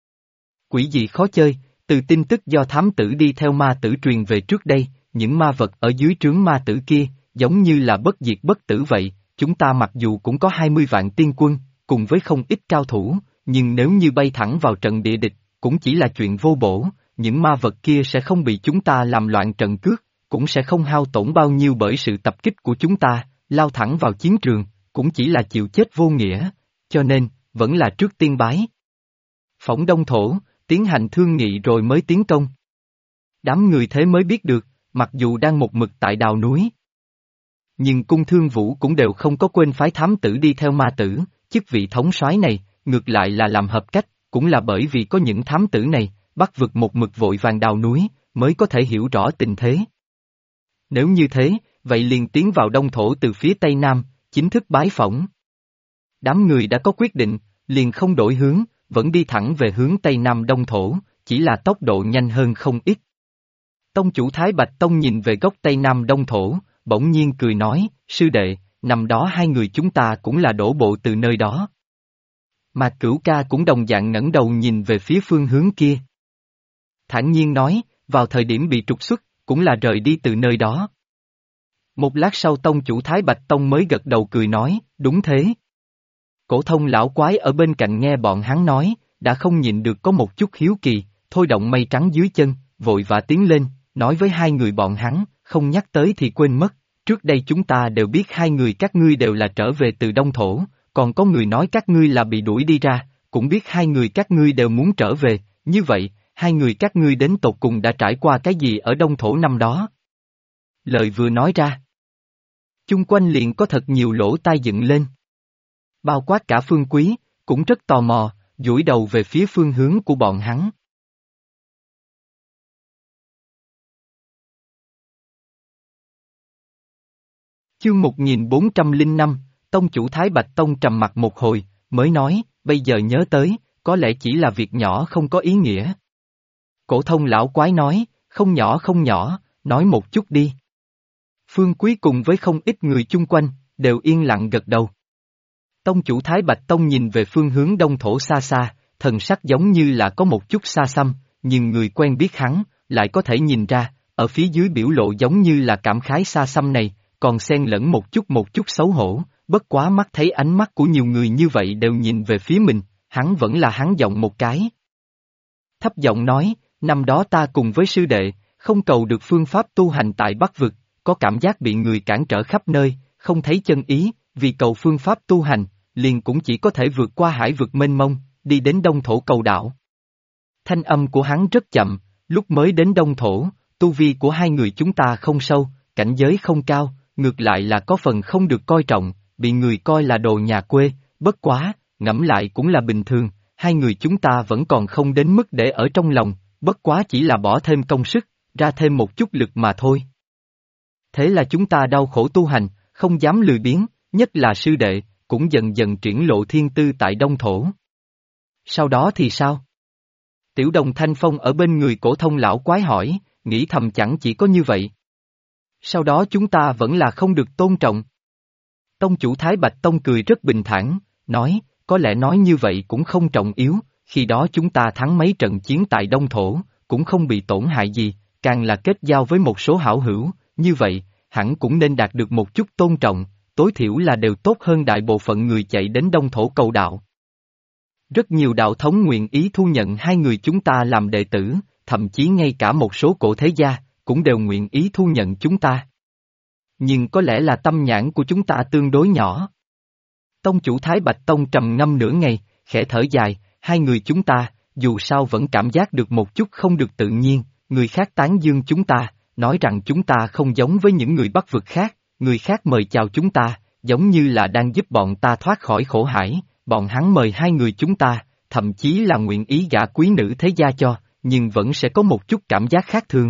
Quỷ gì khó chơi, từ tin tức do thám tử đi theo ma tử truyền về trước đây, những ma vật ở dưới trướng ma tử kia, giống như là bất diệt bất tử vậy, chúng ta mặc dù cũng có 20 vạn tiên quân, cùng với không ít cao thủ, nhưng nếu như bay thẳng vào trận địa địch, cũng chỉ là chuyện vô bổ, những ma vật kia sẽ không bị chúng ta làm loạn trận cước, cũng sẽ không hao tổn bao nhiêu bởi sự tập kích của chúng ta, lao thẳng vào chiến trường, cũng chỉ là chịu chết vô nghĩa, cho nên, vẫn là trước tiên bái. Phỏng Đông Thổ, tiến hành thương nghị rồi mới tiến công. Đám người thế mới biết được, mặc dù đang một mực tại đào núi. Nhưng cung Thương Vũ cũng đều không có quên phái thám tử đi theo ma tử, chức vị thống soái này, ngược lại là làm hợp cách, cũng là bởi vì có những thám tử này, Bắc vực một mực vội vàng đào núi, mới có thể hiểu rõ tình thế. Nếu như thế, vậy liền tiến vào Đông Thổ từ phía Tây Nam, chính thức bái phỏng. Đám người đã có quyết định, liền không đổi hướng, vẫn đi thẳng về hướng Tây Nam Đông Thổ, chỉ là tốc độ nhanh hơn không ít. Tông chủ Thái Bạch Tông nhìn về góc Tây Nam Đông Thổ, bỗng nhiên cười nói, sư đệ, năm đó hai người chúng ta cũng là đổ bộ từ nơi đó. Mà Cửu Ca cũng đồng dạng ngẩng đầu nhìn về phía phương hướng kia. Thản nhiên nói, vào thời điểm bị trục xuất, cũng là rời đi từ nơi đó. Một lát sau tông chủ Thái Bạch Tông mới gật đầu cười nói, đúng thế. Cổ thông lão quái ở bên cạnh nghe bọn hắn nói, đã không nhịn được có một chút hiếu kỳ, thôi động mây trắng dưới chân, vội vã tiến lên, nói với hai người bọn hắn, không nhắc tới thì quên mất, trước đây chúng ta đều biết hai người các ngươi đều là trở về từ Đông Thổ, còn có người nói các ngươi là bị đuổi đi ra, cũng biết hai người các ngươi đều muốn trở về, như vậy, hai người các ngươi đến tột cùng đã trải qua cái gì ở Đông Thổ năm đó? Lời vừa nói ra, chung quanh liền có thật nhiều lỗ tai dựng lên. Bao quát cả Phương Quý, cũng rất tò mò, duỗi đầu về phía phương hướng của bọn hắn. Chương 1405, Tông chủ Thái Bạch Tông trầm mặt một hồi, mới nói, bây giờ nhớ tới, có lẽ chỉ là việc nhỏ không có ý nghĩa. Cổ thông lão quái nói, không nhỏ, nói một chút đi. Phương Quý cùng với không ít người chung quanh, đều yên lặng gật đầu. Tông chủ Thái Bạch Tông nhìn về phương hướng Đông Thổ xa xa, thần sắc giống như là có một chút xa xăm, nhưng người quen biết hắn, lại có thể nhìn ra, ở phía dưới biểu lộ giống như là cảm khái xa xăm này, còn xen lẫn một chút xấu hổ, bất quá mắt thấy ánh mắt của nhiều người như vậy đều nhìn về phía mình, hắn vẫn là hắn giọng một cái. Thấp giọng nói, năm đó ta cùng với sư đệ, không cầu được phương pháp tu hành tại Bắc vực, có cảm giác bị người cản trở khắp nơi, không thấy chân ý, vì cầu phương pháp tu hành, liền cũng chỉ có thể vượt qua hải vực mênh mông, đi đến Đông Thổ cầu đạo. Thanh âm của hắn rất chậm, lúc mới đến Đông Thổ, tu vi của hai người chúng ta không sâu, cảnh giới không cao, ngược lại là có phần không được coi trọng, bị người coi là đồ nhà quê, bất quá, ngẫm lại cũng là bình thường, hai người chúng ta vẫn còn không đến mức để ở trong lòng, bất quá chỉ là bỏ thêm công sức, ra thêm một chút lực mà thôi. Thế là chúng ta đau khổ tu hành, không dám lười biếng, nhất là sư đệ, cũng dần dần triển lộ thiên tư tại Đông Thổ. Sau đó thì sao? Tiểu Đồng Thanh Phong ở bên người Cổ Thông lão quái hỏi, nghĩ thầm chẳng chỉ có như vậy. Sau đó chúng ta vẫn là không được tôn trọng. Tông chủ Thái Bạch Tông cười rất bình thản, nói, có lẽ nói như vậy cũng không trọng yếu, khi đó chúng ta thắng mấy trận chiến tại Đông Thổ, cũng không bị tổn hại gì, càng là kết giao với một số hảo hữu, như vậy, hẳn cũng nên đạt được một chút tôn trọng, tối thiểu là đều tốt hơn đại bộ phận người chạy đến Đông Thổ cầu đạo. Rất nhiều đạo thống nguyện ý thu nhận hai người chúng ta làm đệ tử, thậm chí ngay cả một số cổ thế gia, cũng đều nguyện ý thu nhận chúng ta. Nhưng có lẽ là tâm nhãn của chúng ta tương đối nhỏ. Tông chủ Thái Bạch Tông trầm ngâm nửa ngày, khẽ thở dài, hai người chúng ta, dù sao vẫn cảm giác được một chút không được tự nhiên, người khác tán dương chúng ta, nói rằng chúng ta không giống với những người Bắc vực khác, người khác mời chào chúng ta, giống như là đang giúp bọn ta thoát khỏi khổ hải, bọn hắn mời hai người chúng ta, thậm chí là nguyện ý gả quý nữ thế gia cho, nhưng vẫn sẽ có một chút cảm giác khác thường.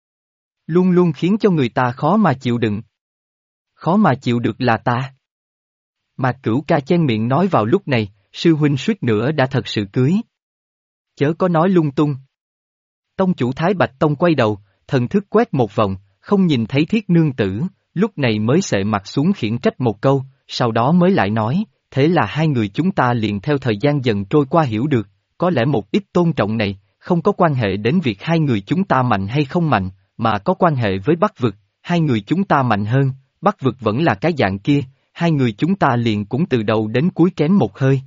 Luôn luôn khiến cho người ta khó mà chịu đựng. Khó mà chịu được là ta. Mạc Cửu Ca chen miệng nói vào lúc này, sư huynh suýt nữa đã thật sự cưới. Chớ có nói lung tung. Tông chủ Thái Bạch Tông quay đầu, thần thức quét một vòng, không nhìn thấy Thiết nương tử, lúc này mới xệ mặt xuống khiển trách một câu, sau đó mới lại nói, thế là hai người chúng ta liền theo thời gian dần trôi qua hiểu được, có lẽ một ít tôn trọng này, không có quan hệ đến việc hai người chúng ta mạnh hay không mạnh, mà có quan hệ với Bắc vực, hai người chúng ta mạnh hơn, Bắc vực vẫn là cái dạng kia, hai người chúng ta liền cũng từ đầu đến cuối kém một hơi.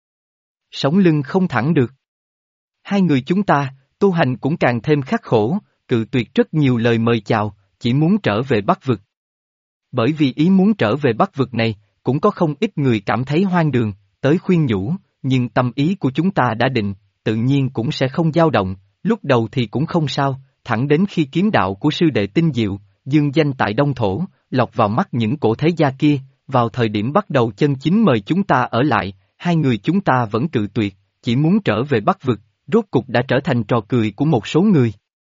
Sống lưng không thẳng được. Hai người chúng ta, tu hành cũng càng thêm khắc khổ, cự tuyệt rất nhiều lời mời chào, chỉ muốn trở về Bắc vực. Bởi vì ý muốn trở về Bắc vực này, cũng có không ít người cảm thấy hoang đường, tới khuyên nhủ, nhưng tâm ý của chúng ta đã định, tự nhiên cũng sẽ không dao động, lúc đầu thì cũng không sao, thẳng đến khi kiếm đạo của sư đệ tinh diệu, dương danh tại Đông Thổ, lọt vào mắt những cổ thế gia kia, vào thời điểm bắt đầu chân chính mời chúng ta ở lại, hai người chúng ta vẫn cự tuyệt, chỉ muốn trở về Bắc vực, rốt cục đã trở thành trò cười của một số người.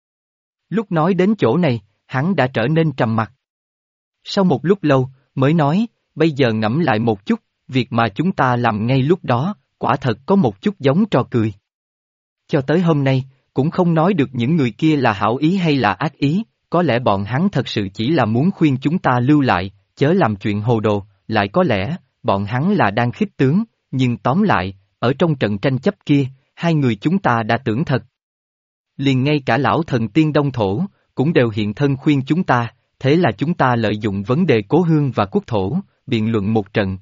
Lúc nói đến chỗ này, hắn đã trở nên trầm mặc. Sau một lúc lâu, mới nói, bây giờ ngẫm lại một chút, việc mà chúng ta làm ngay lúc đó, quả thật có một chút giống trò cười. Cho tới hôm nay, cũng không nói được những người kia là hảo ý hay là ác ý, có lẽ bọn hắn thật sự chỉ là muốn khuyên chúng ta lưu lại, chớ làm chuyện hồ đồ, lại có lẽ, bọn hắn là đang khích tướng, nhưng tóm lại, ở trong trận tranh chấp kia, hai người chúng ta đã tưởng thật. Liền ngay cả lão thần tiên Đông Thổ, cũng đều hiện thân khuyên chúng ta, thế là chúng ta lợi dụng vấn đề cố hương và quốc thổ, biện luận một trận.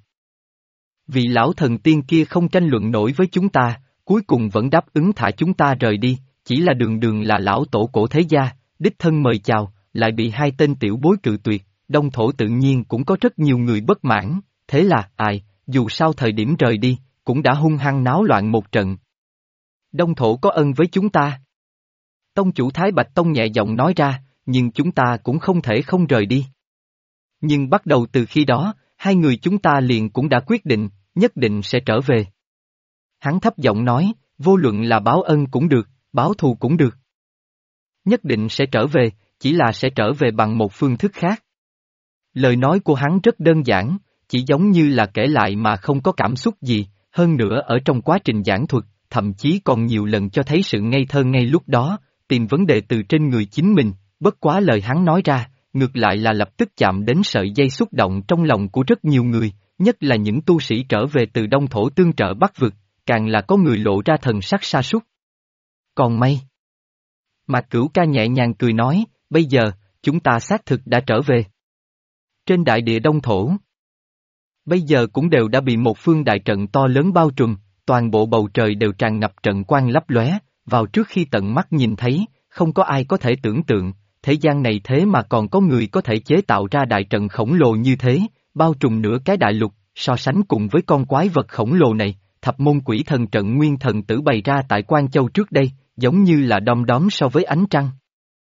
Vị lão thần tiên kia không tranh luận nổi với chúng ta, cuối cùng vẫn đáp ứng thả chúng ta rời đi, chỉ là đường đường là lão tổ cổ thế gia, đích thân mời chào, lại bị hai tên tiểu bối cự tuyệt, Đông Thổ tự nhiên cũng có rất nhiều người bất mãn, thế là, dù sao thời điểm rời đi, cũng đã hung hăng náo loạn một trận. Đông Thổ có ân với chúng ta. Tông chủ Thái Bạch Tông nhẹ giọng nói ra, nhưng chúng ta cũng không thể không rời đi. Nhưng bắt đầu từ khi đó, hai người chúng ta liền cũng đã quyết định, nhất định sẽ trở về. Hắn thấp giọng nói, vô luận là báo ân cũng được, báo thù cũng được. Nhất định sẽ trở về, chỉ là sẽ trở về bằng một phương thức khác. Lời nói của hắn rất đơn giản, chỉ giống như là kể lại mà không có cảm xúc gì, hơn nữa ở trong quá trình giảng thuật, thậm chí còn nhiều lần cho thấy sự ngây thơ ngay lúc đó, tìm vấn đề từ trên người chính mình, bất quá lời hắn nói ra, ngược lại là lập tức chạm đến sợi dây xúc động trong lòng của rất nhiều người, nhất là những tu sĩ trở về từ Đông Thổ tương trợ Bắc vực, càng là có người lộ ra thần sắc sa sút. Còn may. Mạc Cửu Ca nhẹ nhàng cười nói, bây giờ, chúng ta xác thực đã trở về. Trên đại địa Đông Thổ. Bây giờ cũng đều đã bị một phương đại trận to lớn bao trùm, toàn bộ bầu trời đều tràn ngập trận quang lấp lóe, vào trước khi tận mắt nhìn thấy, không có ai có thể tưởng tượng, thế gian này thế mà còn có người có thể chế tạo ra đại trận khổng lồ như thế, bao trùm nửa cái đại lục, so sánh cùng với con quái vật khổng lồ này, thập môn quỷ thần trận nguyên thần tử bày ra tại Quan Châu trước đây, giống như là đom đóm so với ánh trăng.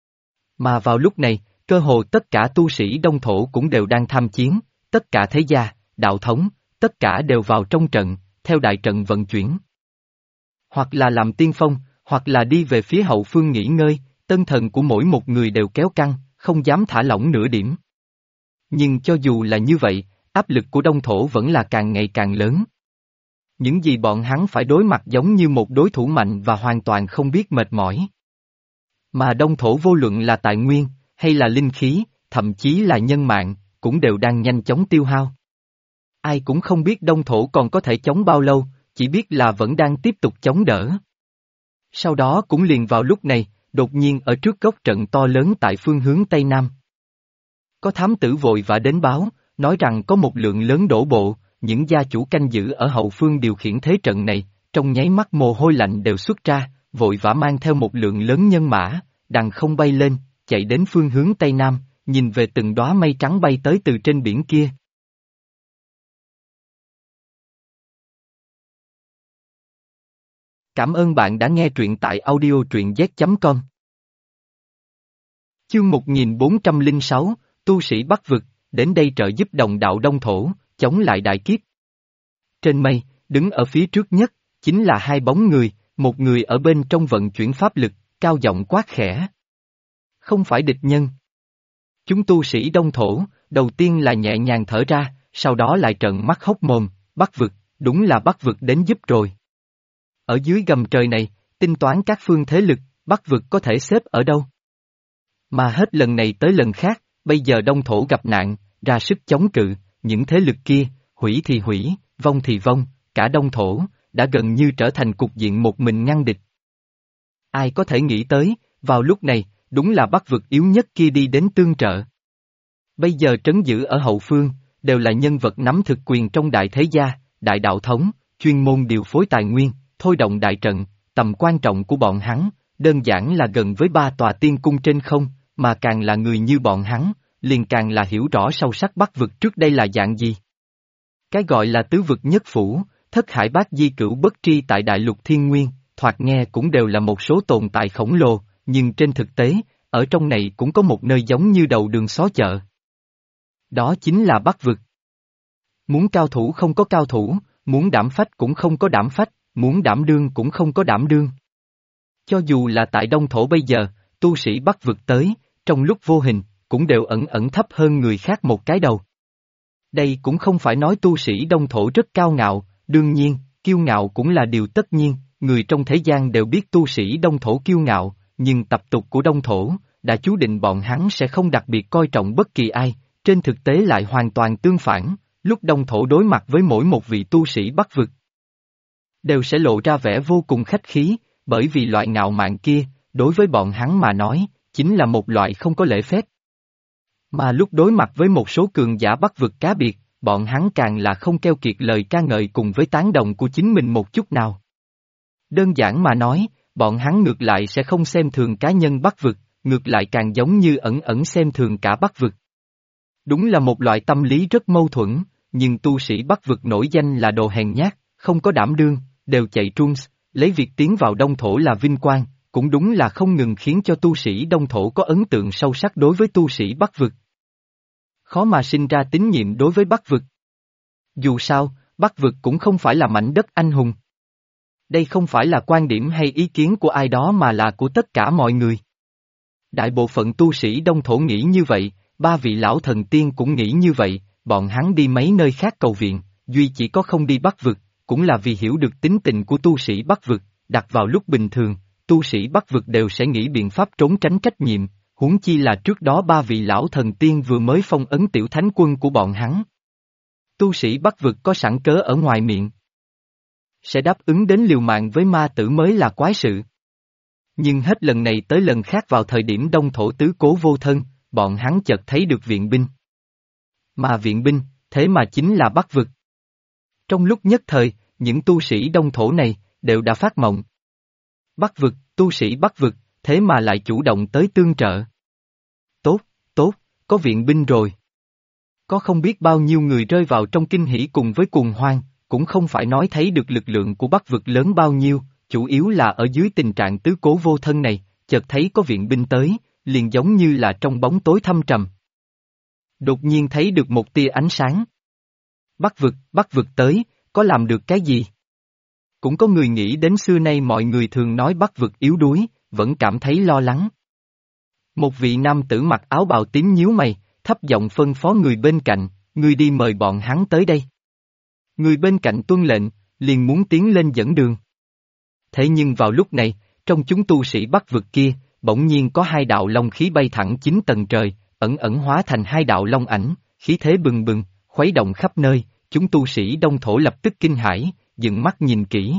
Mà vào lúc này, cơ hồ tất cả tu sĩ Đông Thổ cũng đều đang tham chiến, tất cả thế gia, đạo thống, tất cả đều vào trong trận, theo đại trận vận chuyển. Hoặc là làm tiên phong, hoặc là đi về phía hậu phương nghỉ ngơi, tân thần của mỗi một người đều kéo căng, không dám thả lỏng nửa điểm. Nhưng cho dù là như vậy, áp lực của đông thổ vẫn là càng ngày càng lớn. Những gì bọn hắn phải đối mặt giống như một đối thủ mạnh và hoàn toàn không biết mệt mỏi. Mà đông thổ vô luận là tài nguyên, hay là linh khí, thậm chí là nhân mạng, cũng đều đang nhanh chóng tiêu hao. Ai cũng không biết đông thổ còn có thể chống bao lâu, chỉ biết là vẫn đang tiếp tục chống đỡ. Sau đó cũng liền vào lúc này, đột nhiên ở trước góc trận to lớn tại phương hướng Tây Nam. Có thám tử vội vã đến báo, nói rằng có một lượng lớn đổ bộ, những gia chủ canh giữ ở hậu phương điều khiển thế trận này, trong nháy mắt mồ hôi lạnh đều xuất ra, vội vã mang theo một lượng lớn nhân mã, đằng không bay lên, chạy đến phương hướng Tây Nam, nhìn về từng đóa mây trắng bay tới từ trên biển kia. Cảm ơn bạn đã nghe truyện tại audio truyện z.com. Chương 1406, Tu sĩ Bắc Vực, đến đây trợ giúp đồng đạo Đông Thổ, chống lại đại kiếp. Trên mây, đứng ở phía trước nhất, chính là hai bóng người, một người ở bên trong vận chuyển pháp lực, cao giọng quát khẽ. Không phải địch nhân. Chúng tu sĩ Đông Thổ, đầu tiên là nhẹ nhàng thở ra, sau đó lại trợn mắt hốc mồm, Bắc Vực, đúng là Bắc Vực đến giúp rồi. Ở dưới gầm trời này, tính toán các phương thế lực, Bắc Vực có thể xếp ở đâu? Mà hết lần này tới lần khác, bây giờ Đông Thổ gặp nạn, ra sức chống cự, những thế lực kia, hủy thì hủy, vong thì vong, cả Đông Thổ, đã gần như trở thành cục diện một mình ngăn địch. Ai có thể nghĩ tới, vào lúc này, đúng là Bắc Vực yếu nhất kia đi đến tương trợ. Bây giờ trấn giữ ở hậu phương, đều là nhân vật nắm thực quyền trong đại thế gia, đại đạo thống, chuyên môn điều phối tài nguyên, thôi động đại trận, tầm quan trọng của bọn hắn, đơn giản là gần với ba tòa tiên cung trên không, mà càng là người như bọn hắn, liền càng là hiểu rõ sâu sắc Bắc Vực trước đây là dạng gì. Cái gọi là tứ vực nhất phủ, thất hải bát di cửu bất tri tại đại lục thiên nguyên, thoạt nghe cũng đều là một số tồn tại khổng lồ, nhưng trên thực tế, ở trong này cũng có một nơi giống như đầu đường xó chợ. Đó chính là Bắc Vực. Muốn cao thủ không có cao thủ, muốn đảm phách cũng không có đảm phách, muốn đảm đương cũng không có đảm đương. Cho dù là tại Đông Thổ bây giờ, tu sĩ Bắc Vực tới, trong lúc vô hình, cũng đều ẩn ẩn thấp hơn người khác một cái đầu. Đây cũng không phải nói tu sĩ Đông Thổ rất cao ngạo, đương nhiên, kiêu ngạo cũng là điều tất nhiên, người trong thế gian đều biết tu sĩ Đông Thổ kiêu ngạo, nhưng tập tục của Đông Thổ, đã chú định bọn hắn sẽ không đặc biệt coi trọng bất kỳ ai, trên thực tế lại hoàn toàn tương phản, lúc Đông Thổ đối mặt với mỗi một vị tu sĩ Bắc Vực, đều sẽ lộ ra vẻ vô cùng khách khí, bởi vì loại ngạo mạn kia, đối với bọn hắn mà nói, chính là một loại không có lễ phép. Mà lúc đối mặt với một số cường giả Bắc Vực cá biệt, bọn hắn càng là không keo kiệt lời ca ngợi cùng với tán đồng của chính mình một chút nào. Đơn giản mà nói, bọn hắn ngược lại sẽ không xem thường cá nhân Bắc Vực, ngược lại càng giống như ẩn ẩn xem thường cả Bắc Vực. Đúng là một loại tâm lý rất mâu thuẫn, nhưng tu sĩ Bắc Vực nổi danh là đồ hèn nhát, không có đảm đương, đều chạy truông, lấy việc tiến vào Đông Thổ là vinh quang, cũng đúng là không ngừng khiến cho tu sĩ Đông Thổ có ấn tượng sâu sắc đối với tu sĩ Bắc Vực. Khó mà sinh ra tín nhiệm đối với Bắc Vực. Dù sao, Bắc Vực cũng không phải là mảnh đất anh hùng. Đây không phải là quan điểm hay ý kiến của ai đó mà là của tất cả mọi người. Đại bộ phận tu sĩ Đông Thổ nghĩ như vậy, ba vị lão thần tiên cũng nghĩ như vậy, bọn hắn đi mấy nơi khác cầu viện, duy chỉ có không đi Bắc Vực, cũng là vì hiểu được tính tình của tu sĩ Bắc Vực, đặt vào lúc bình thường, tu sĩ Bắc Vực đều sẽ nghĩ biện pháp trốn tránh trách nhiệm, huống chi là trước đó ba vị lão thần tiên vừa mới phong ấn tiểu thánh quân của bọn hắn. Tu sĩ Bắc Vực có sẵn cớ ở ngoài miệng, sẽ đáp ứng đến liều mạng với ma tử mới là quái sự. Nhưng hết lần này tới lần khác vào thời điểm Đông Thổ tứ cố vô thân, bọn hắn chợt thấy được viện binh. Mà viện binh, thế mà chính là Bắc Vực. Trong lúc nhất thời, những tu sĩ Đông Thổ này, đều đã phát mộng. Bắc Vực, tu sĩ Bắc Vực, thế mà lại chủ động tới tương trợ. Tốt, tốt, có viện binh rồi. Có không biết bao nhiêu người rơi vào trong kinh hỉ cùng với cuồng hoang, cũng không phải nói thấy được lực lượng của Bắc Vực lớn bao nhiêu, chủ yếu là ở dưới tình trạng tứ cố vô thân này, chợt thấy có viện binh tới, liền giống như là trong bóng tối thâm trầm. Đột nhiên thấy được một tia ánh sáng. Bắc Vực tới, có làm được cái gì? Cũng có người nghĩ đến xưa nay mọi người thường nói Bắc Vực yếu đuối, vẫn cảm thấy lo lắng. Một vị nam tử mặc áo bào tím nhíu mày, thấp giọng phân phó người bên cạnh, ngươi đi mời bọn hắn tới đây. Người bên cạnh tuân lệnh, liền muốn tiến lên dẫn đường. Thế nhưng vào lúc này, trong chúng tu sĩ Bắc vực kia, bỗng nhiên có hai đạo long khí bay thẳng 9 tầng trời, ẩn ẩn hóa thành hai đạo long ảnh, khí thế bừng bừng, khuấy động khắp nơi, chúng tu sĩ Đông Thổ lập tức kinh hãi, dựng mắt nhìn kỹ.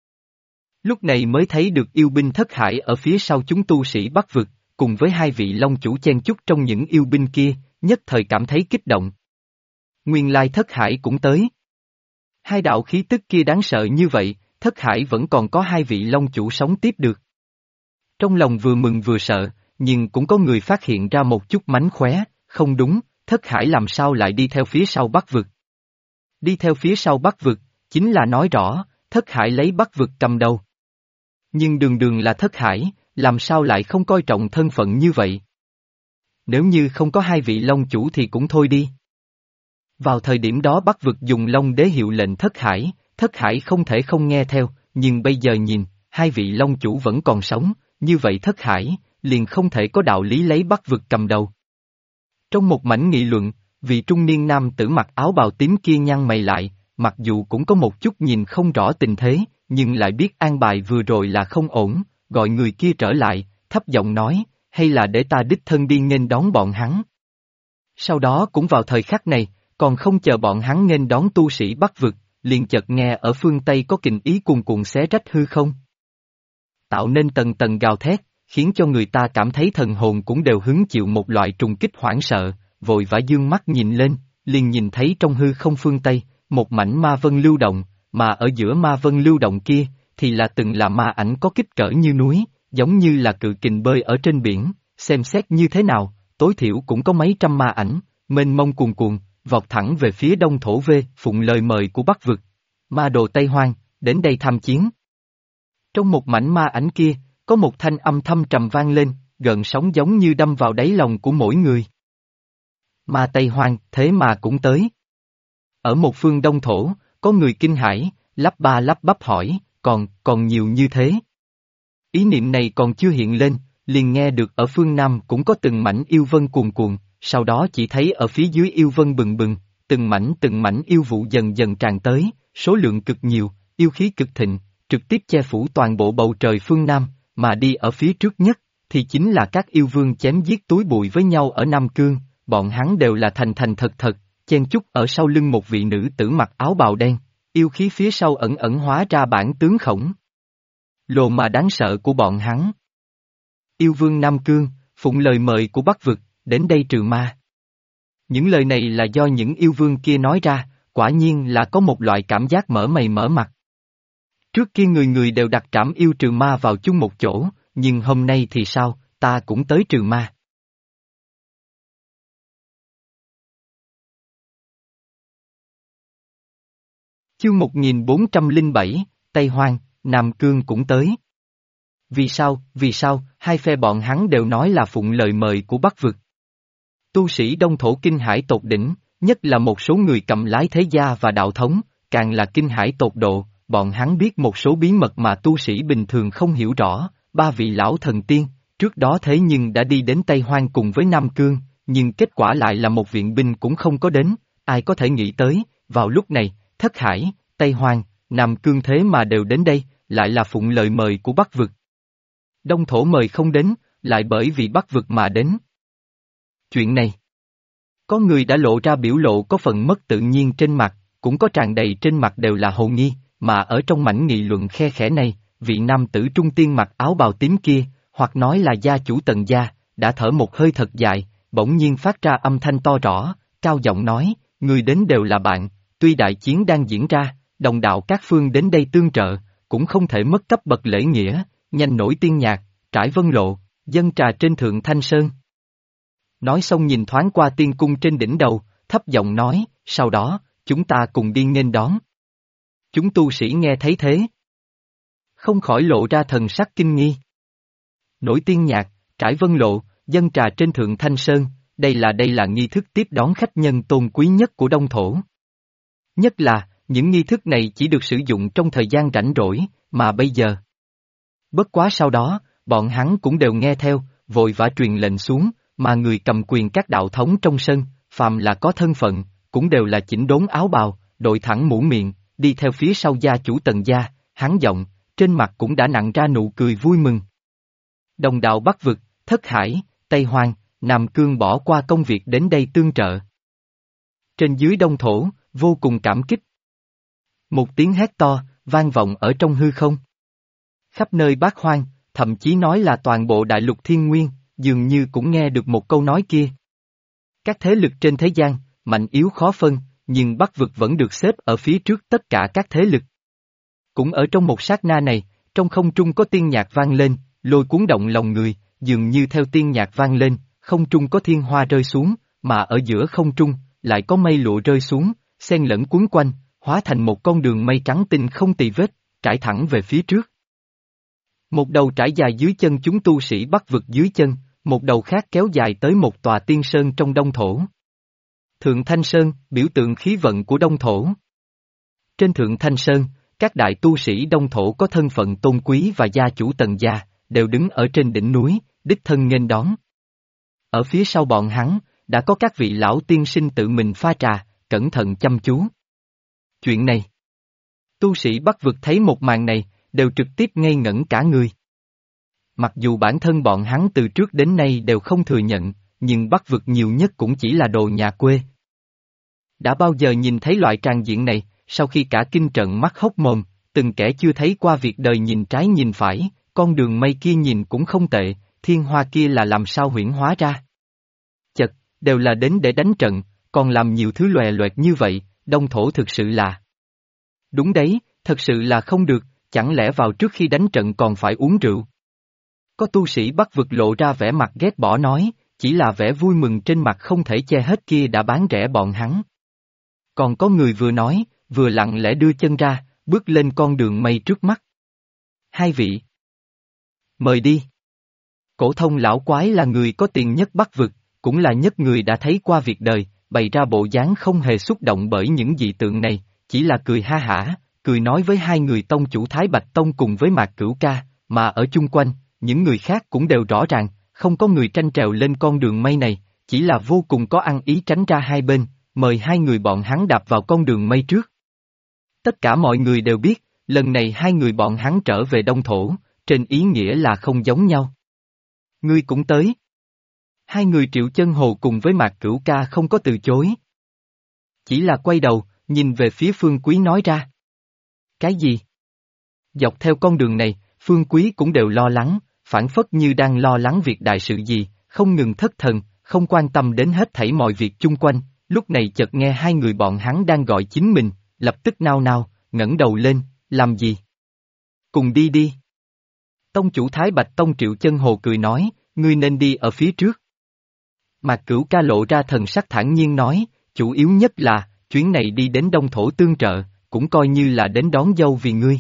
Lúc này mới thấy được yêu binh thất hải ở phía sau chúng tu sĩ Bắc vực, cùng với hai vị long chủ chen chúc trong những yêu binh kia, nhất thời cảm thấy kích động. Nguyên lai thất hải cũng tới. Hai đạo khí tức kia đáng sợ như vậy, thất hải vẫn còn có hai vị long chủ sống tiếp được. Trong lòng vừa mừng vừa sợ, nhưng cũng có người phát hiện ra một chút mánh khóe, không đúng, thất hải làm sao lại đi theo phía sau Bắc vực. Đi theo phía sau Bắc vực, chính là nói rõ, thất hải lấy Bắc vực cầm đầu. Nhưng đường đường là thất hải, làm sao lại không coi trọng thân phận như vậy? Nếu như không có hai vị long chủ thì cũng thôi đi. Vào thời điểm đó Bắc vực dùng long đế hiệu lệnh thất hải không thể không nghe theo, nhưng bây giờ nhìn, hai vị long chủ vẫn còn sống, như vậy thất hải, liền không thể có đạo lý lấy Bắc vực cầm đầu. Trong một mảnh nghị luận, vị trung niên nam tử mặc áo bào tím kia nhăn mày lại, mặc dù cũng có một chút nhìn không rõ tình thế, nhưng lại biết an bài vừa rồi là không ổn, gọi người kia trở lại, thấp giọng nói, hay là để ta đích thân đi nghênh đón bọn hắn. Sau đó cũng vào thời khắc này, còn không chờ bọn hắn nghênh đón tu sĩ Bắc vực, liền chợt nghe ở phương Tây có kình ý cuồn cuộn xé rách hư không. Tạo nên tầng tầng gào thét, khiến cho người ta cảm thấy thần hồn cũng đều hứng chịu một loại trùng kích hoảng sợ, vội vã dương mắt nhìn lên, liền nhìn thấy trong hư không phương Tây, một mảnh ma vân lưu động, mà ở giữa ma vân lưu động kia, thì là từng là ma ảnh có kích cỡ như núi, giống như là cự kình bơi ở trên biển, xem xét như thế nào, tối thiểu cũng có mấy trăm ma ảnh, mênh mông cuồn cuộn, vọt thẳng về phía Đông Thổ phụng lời mời của Bắc vực. Ma đồ Tây Hoang, đến đây tham chiến. Trong một mảnh ma ảnh kia, có một thanh âm thâm trầm vang lên, gợn sóng giống như đâm vào đáy lòng của mỗi người. Ma Tây Hoang, thế mà cũng tới. Ở một phương Đông Thổ, có người kinh hãi, lắp ba lắp bắp hỏi, còn nhiều như thế. Ý niệm này còn chưa hiện lên, liền nghe được ở phương Nam cũng có từng mảnh yêu vân cuồn cuộn, sau đó chỉ thấy ở phía dưới yêu vân bừng bừng, từng mảnh yêu vụ dần dần tràn tới, số lượng cực nhiều, yêu khí cực thịnh, trực tiếp che phủ toàn bộ bầu trời phương Nam, mà đi ở phía trước nhất, thì chính là các yêu vương chém giết túi bụi với nhau ở Nam Cương, bọn hắn đều là thành thật, chen chúc ở sau lưng một vị nữ tử mặc áo bào đen, yêu khí phía sau ẩn ẩn hóa ra bản tướng khổng lồ mà đáng sợ của bọn hắn. Yêu vương Nam Cương, phụng lời mời của Bắc vực, đến đây trừ ma. Những lời này là do những yêu vương kia nói ra, quả nhiên là có một loại cảm giác mở mày mở mặt. Trước kia người người đều đặt trảm yêu trừ ma vào chung một chỗ, nhưng hôm nay thì sao, ta cũng tới trừ ma. Chương 1407, Tây Hoang, Nam Cương cũng tới. Vì sao, hai phe bọn hắn đều nói là phụng lời mời của Bắc vực. Tu sĩ Đông Thổ kinh hải tột đỉnh, nhất là một số người cầm lái thế gia và đạo thống, càng là kinh hải tột độ, bọn hắn biết một số bí mật mà tu sĩ bình thường không hiểu rõ, ba vị lão thần tiên, trước đó thế nhưng đã đi đến Tây Hoang cùng với Nam Cương, nhưng kết quả lại là một viện binh cũng không có đến, ai có thể nghĩ tới, vào lúc này, Thất Hải, Tây Hoang, Nam Cương thế mà đều đến đây, lại là phụng lời mời của Bắc vực. Đông Thổ mời không đến, lại bởi vì Bắc vực mà đến. Chuyện này, có người đã lộ ra biểu lộ có phần mất tự nhiên trên mặt, cũng có tràn đầy trên mặt đều là hồ nghi, mà ở trong mảnh nghị luận khe khẽ này, vị nam tử trung tiên mặc áo bào tím kia, hoặc nói là gia chủ Tần gia, đã thở một hơi thật dài, bỗng nhiên phát ra âm thanh to rõ, cao giọng nói, người đến đều là bạn, tuy đại chiến đang diễn ra, đồng đạo các phương đến đây tương trợ, cũng không thể mất cấp bậc lễ nghĩa, nhanh nổi tiên nhạc, trải vân lộ, dâng trà trên thượng Thanh Sơn. Nói xong nhìn thoáng qua tiên cung trên đỉnh đầu, thấp giọng nói, sau đó, chúng ta cùng đi nghênh đón. Chúng tu sĩ nghe thấy thế, không khỏi lộ ra thần sắc kinh nghi. Nổi tiên nhạc, trải vân lộ, dâng trà trên thượng Thanh Sơn, đây là nghi thức tiếp đón khách nhân tôn quý nhất của Đông Thổ. Nhất là, những nghi thức này chỉ được sử dụng trong thời gian rảnh rỗi, mà bây giờ. Bất quá sau đó, bọn hắn cũng đều nghe theo, vội vã truyền lệnh xuống, mà người cầm quyền các đạo thống trong sân, phàm là có thân phận, cũng đều là chỉnh đốn áo bào, đội thẳng mũ miệng, đi theo phía sau gia chủ Tần gia, hắn giọng, trên mặt cũng đã nặn ra nụ cười vui mừng. Đồng đạo Bắc Vực, Thất Hải, Tây Hoang, Nam Cương bỏ qua công việc đến đây tương trợ. Trên dưới Đông Thổ, vô cùng cảm kích. Một tiếng hét to, vang vọng ở trong hư không. Khắp nơi Bát Hoang, thậm chí nói là toàn bộ đại lục thiên nguyên, dường như cũng nghe được một câu nói kia. Các thế lực trên thế gian, mạnh yếu khó phân, nhưng Bắc Vực vẫn được xếp ở phía trước tất cả các thế lực. Cũng ở trong một sát na này, trong không trung có tiên nhạc vang lên, lôi cuốn động lòng người, dường như theo tiên nhạc vang lên, không trung có thiên hoa rơi xuống, mà ở giữa không trung, lại có mây lụa rơi xuống, xen lẫn cuốn quanh, hóa thành một con đường mây trắng tinh không tì vết, trải thẳng về phía trước. Một đầu trải dài dưới chân chúng tu sĩ Bắc Vực dưới chân, một đầu khác kéo dài tới một tòa tiên sơn trong Đông Thổ. Thượng Thanh Sơn, biểu tượng khí vận của Đông Thổ. Trên Thượng Thanh Sơn, các đại tu sĩ Đông Thổ có thân phận tôn quý và gia chủ Tần gia, đều đứng ở trên đỉnh núi, đích thân nghênh đón. Ở phía sau bọn hắn, đã có các vị lão tiên sinh tự mình pha trà, cẩn thận chăm chú. Chuyện này, tu sĩ Bắc Vực thấy một màn này, đều trực tiếp ngây ngẩn cả người. Mặc dù bản thân bọn hắn từ trước đến nay đều không thừa nhận, nhưng Bắc Vực nhiều nhất cũng chỉ là đồ nhà quê. Đã bao giờ nhìn thấy loại tràng diện này, sau khi cả kinh trận mắt hốc mồm, từng kẻ chưa thấy qua việc đời nhìn trái nhìn phải, con đường mây kia nhìn cũng không tệ, thiên hoa kia là làm sao huyễn hóa ra. Chật, đều là đến để đánh trận, còn làm nhiều thứ lòe loẹt như vậy, Đông Thổ thực sự là. Đúng đấy, thật sự là không được, chẳng lẽ vào trước khi đánh trận còn phải uống rượu. Có tu sĩ Bắc Vực lộ ra vẻ mặt ghét bỏ nói, chỉ là vẻ vui mừng trên mặt không thể che hết kia đã bán rẻ bọn hắn. Còn có người vừa nói, vừa lặng lẽ đưa chân ra, bước lên con đường mây trước mắt. Hai vị. Mời đi. Cổ thông lão quái là người có tiền nhất Bắc Vực, cũng là nhất người đã thấy qua việc đời, bày ra bộ dáng không hề xúc động bởi những dị tượng này, chỉ là cười ha hả, cười nói với hai người tông chủ Thái Bạch Tông cùng với Mạc Cửu Ca, mà ở chung quanh, những người khác cũng đều rõ ràng, không có người tranh trèo lên con đường mây này, chỉ là vô cùng có ăn ý tránh ra hai bên, mời hai người bọn hắn đạp vào con đường mây trước. Tất cả mọi người đều biết, lần này hai người bọn hắn trở về Đông Thổ, trên ý nghĩa là không giống nhau. Ngươi cũng tới. Hai người Triệu Chân Hồ cùng với Mạc Cửu Ca không có từ chối. Chỉ là quay đầu, nhìn về phía Phương Quý nói ra. Cái gì? Dọc theo con đường này, Phương Quý cũng đều lo lắng, phảng phất như đang lo lắng việc đại sự gì, không ngừng thất thần, không quan tâm đến hết thảy mọi việc chung quanh, lúc này chợt nghe hai người bọn hắn đang gọi chính mình, lập tức nao nao, ngẩng đầu lên, làm gì? Cùng đi đi. Tông chủ Thái Bạch Tông Triệu Chân Hồ cười nói, ngươi nên đi ở phía trước. Mạc Cửu Ca lộ ra thần sắc thản nhiên nói, chủ yếu nhất là, chuyến này đi đến Đông Thổ tương trợ, cũng coi như là đến đón dâu vì ngươi.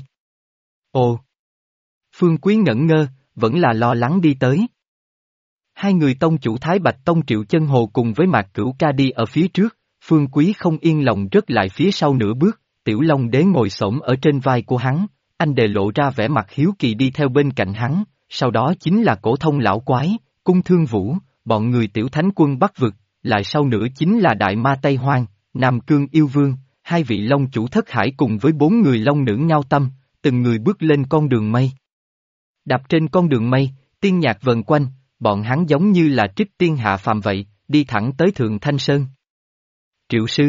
Ồ! Phương Quý ngẩn ngơ, vẫn là lo lắng đi tới. Hai người tông chủ Thái Bạch Tông Triệu Chân Hồ cùng với Mạc Cửu Ca đi ở phía trước, Phương Quý không yên lòng rớt lại phía sau nửa bước, Tiểu Long Đế ngồi xổm ở trên vai của hắn, anh đề lộ ra vẻ mặt hiếu kỳ đi theo bên cạnh hắn, sau đó chính là Cổ Thông lão quái, Cung Thương Vũ, bọn người Tiểu Thánh quân Bắc Vực, lại sau nữa chính là Đại Ma Tây Hoang, Nam Cương Yêu Vương, hai vị Long chủ Thất Hải cùng với bốn người Long nữ Ngao Tâm, từng người bước lên con đường mây. Đạp trên con đường mây, tiên nhạc vần quanh, bọn hắn giống như là trích tiên hạ phàm vậy, đi thẳng tới Thượng Thanh Sơn. Triệu sư,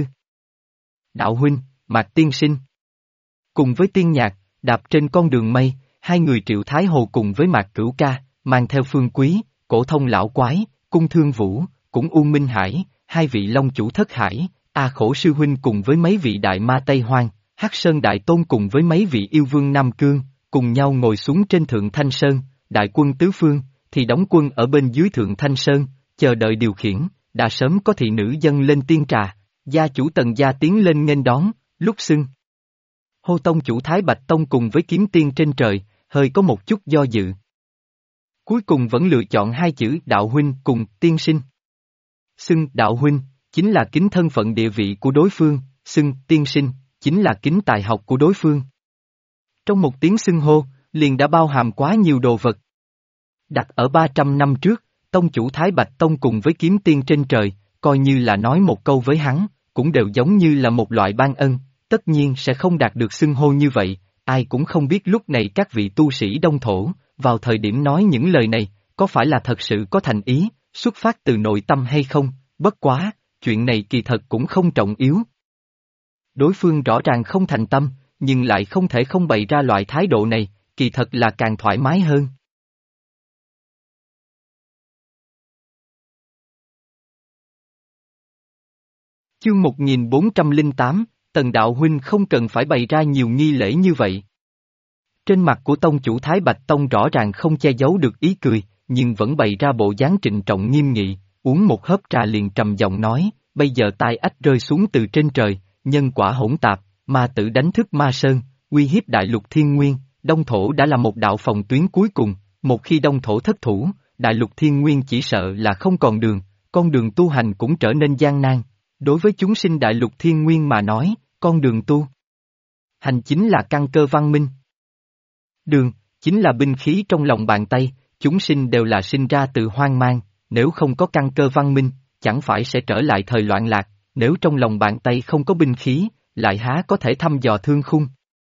đạo huynh, Mạc tiên sinh. Cùng với tiên nhạc, đạp trên con đường mây, hai người Triệu Thái Hồ cùng với Mạc Cửu Ca, mang theo Phương Quý, Cổ Thông lão quái, Cung Thương Vũ, cũng U Minh Hải, hai vị Long chủ Thất Hải, A Khổ sư huynh cùng với mấy vị Đại Ma Tây Hoang, Hắc Sơn Đại Tôn cùng với mấy vị yêu vương Nam Cương, cùng nhau ngồi xuống trên Thượng Thanh Sơn, đại quân tứ phương, thì đóng quân ở bên dưới Thượng Thanh Sơn, chờ đợi điều khiển, đã sớm có thị nữ dâng lên tiên trà, gia chủ Tần gia tiến lên nghênh đón, lúc xưng. Hô Tông chủ Thái Bạch Tông cùng với kiếm tiên trên trời, hơi có một chút do dự. Cuối cùng vẫn lựa chọn hai chữ đạo huynh cùng tiên sinh. Xưng đạo huynh, chính là kính thân phận địa vị của đối phương, xưng tiên sinh, chính là kính tài học của đối phương. Trong một tiếng xưng hô, liền đã bao hàm quá nhiều đồ vật. Đặt ở 300 năm trước, Tông chủ Thái Bạch Tông cùng với kiếm tiên trên trời, coi như là nói một câu với hắn, cũng đều giống như là một loại ban ân, tất nhiên sẽ không đạt được xưng hô như vậy, ai cũng không biết lúc này các vị tu sĩ Đông Thổ, vào thời điểm nói những lời này, có phải là thật sự có thành ý, xuất phát từ nội tâm hay không, bất quá, chuyện này kỳ thật cũng không trọng yếu. Đối phương rõ ràng không thành tâm, nhưng lại không thể không bày ra loại thái độ này, kỳ thật là càng thoải mái hơn. Chương 1408, Tần Đạo Huynh không cần phải bày ra nhiều nghi lễ như vậy. Trên mặt của tông chủ Thái Bạch Tông rõ ràng không che giấu được ý cười, nhưng vẫn bày ra bộ dáng trịnh trọng nghiêm nghị, uống một hớp trà liền trầm giọng nói, bây giờ tai ách rơi xuống từ trên trời, nhân quả hỗn tạp, ma tử đánh thức ma sơn, uy hiếp đại lục thiên nguyên, Đông Thổ đã là một đạo phòng tuyến cuối cùng, một khi Đông Thổ thất thủ, đại lục thiên nguyên chỉ sợ là không còn đường, con đường tu hành cũng trở nên gian nan. Đối với chúng sinh đại lục thiên nguyên mà nói, con đường tu hành chính là căn cơ văn minh. Đường, chính là binh khí trong lòng bàn tay, chúng sinh đều là sinh ra từ hoang mang, nếu không có căn cơ văn minh, chẳng phải sẽ trở lại thời loạn lạc, nếu trong lòng bàn tay không có binh khí, lại há có thể thăm dò thương khung.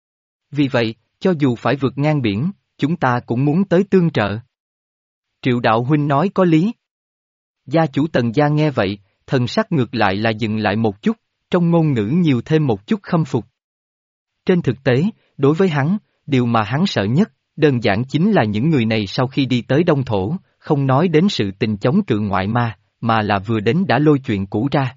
Vì vậy, cho dù phải vượt ngang biển, chúng ta cũng muốn tới tương trợ. Triệu đạo huynh nói có lý. Gia chủ Tần gia nghe vậy, thần sắc ngược lại là dừng lại một chút, trong ngôn ngữ nhiều thêm một chút khâm phục. Trên thực tế, đối với hắn, điều mà hắn sợ nhất, đơn giản chính là những người này sau khi đi tới Đông Thổ, không nói đến sự tình chống cự ngoại ma, mà là vừa đến đã lôi chuyện cũ ra.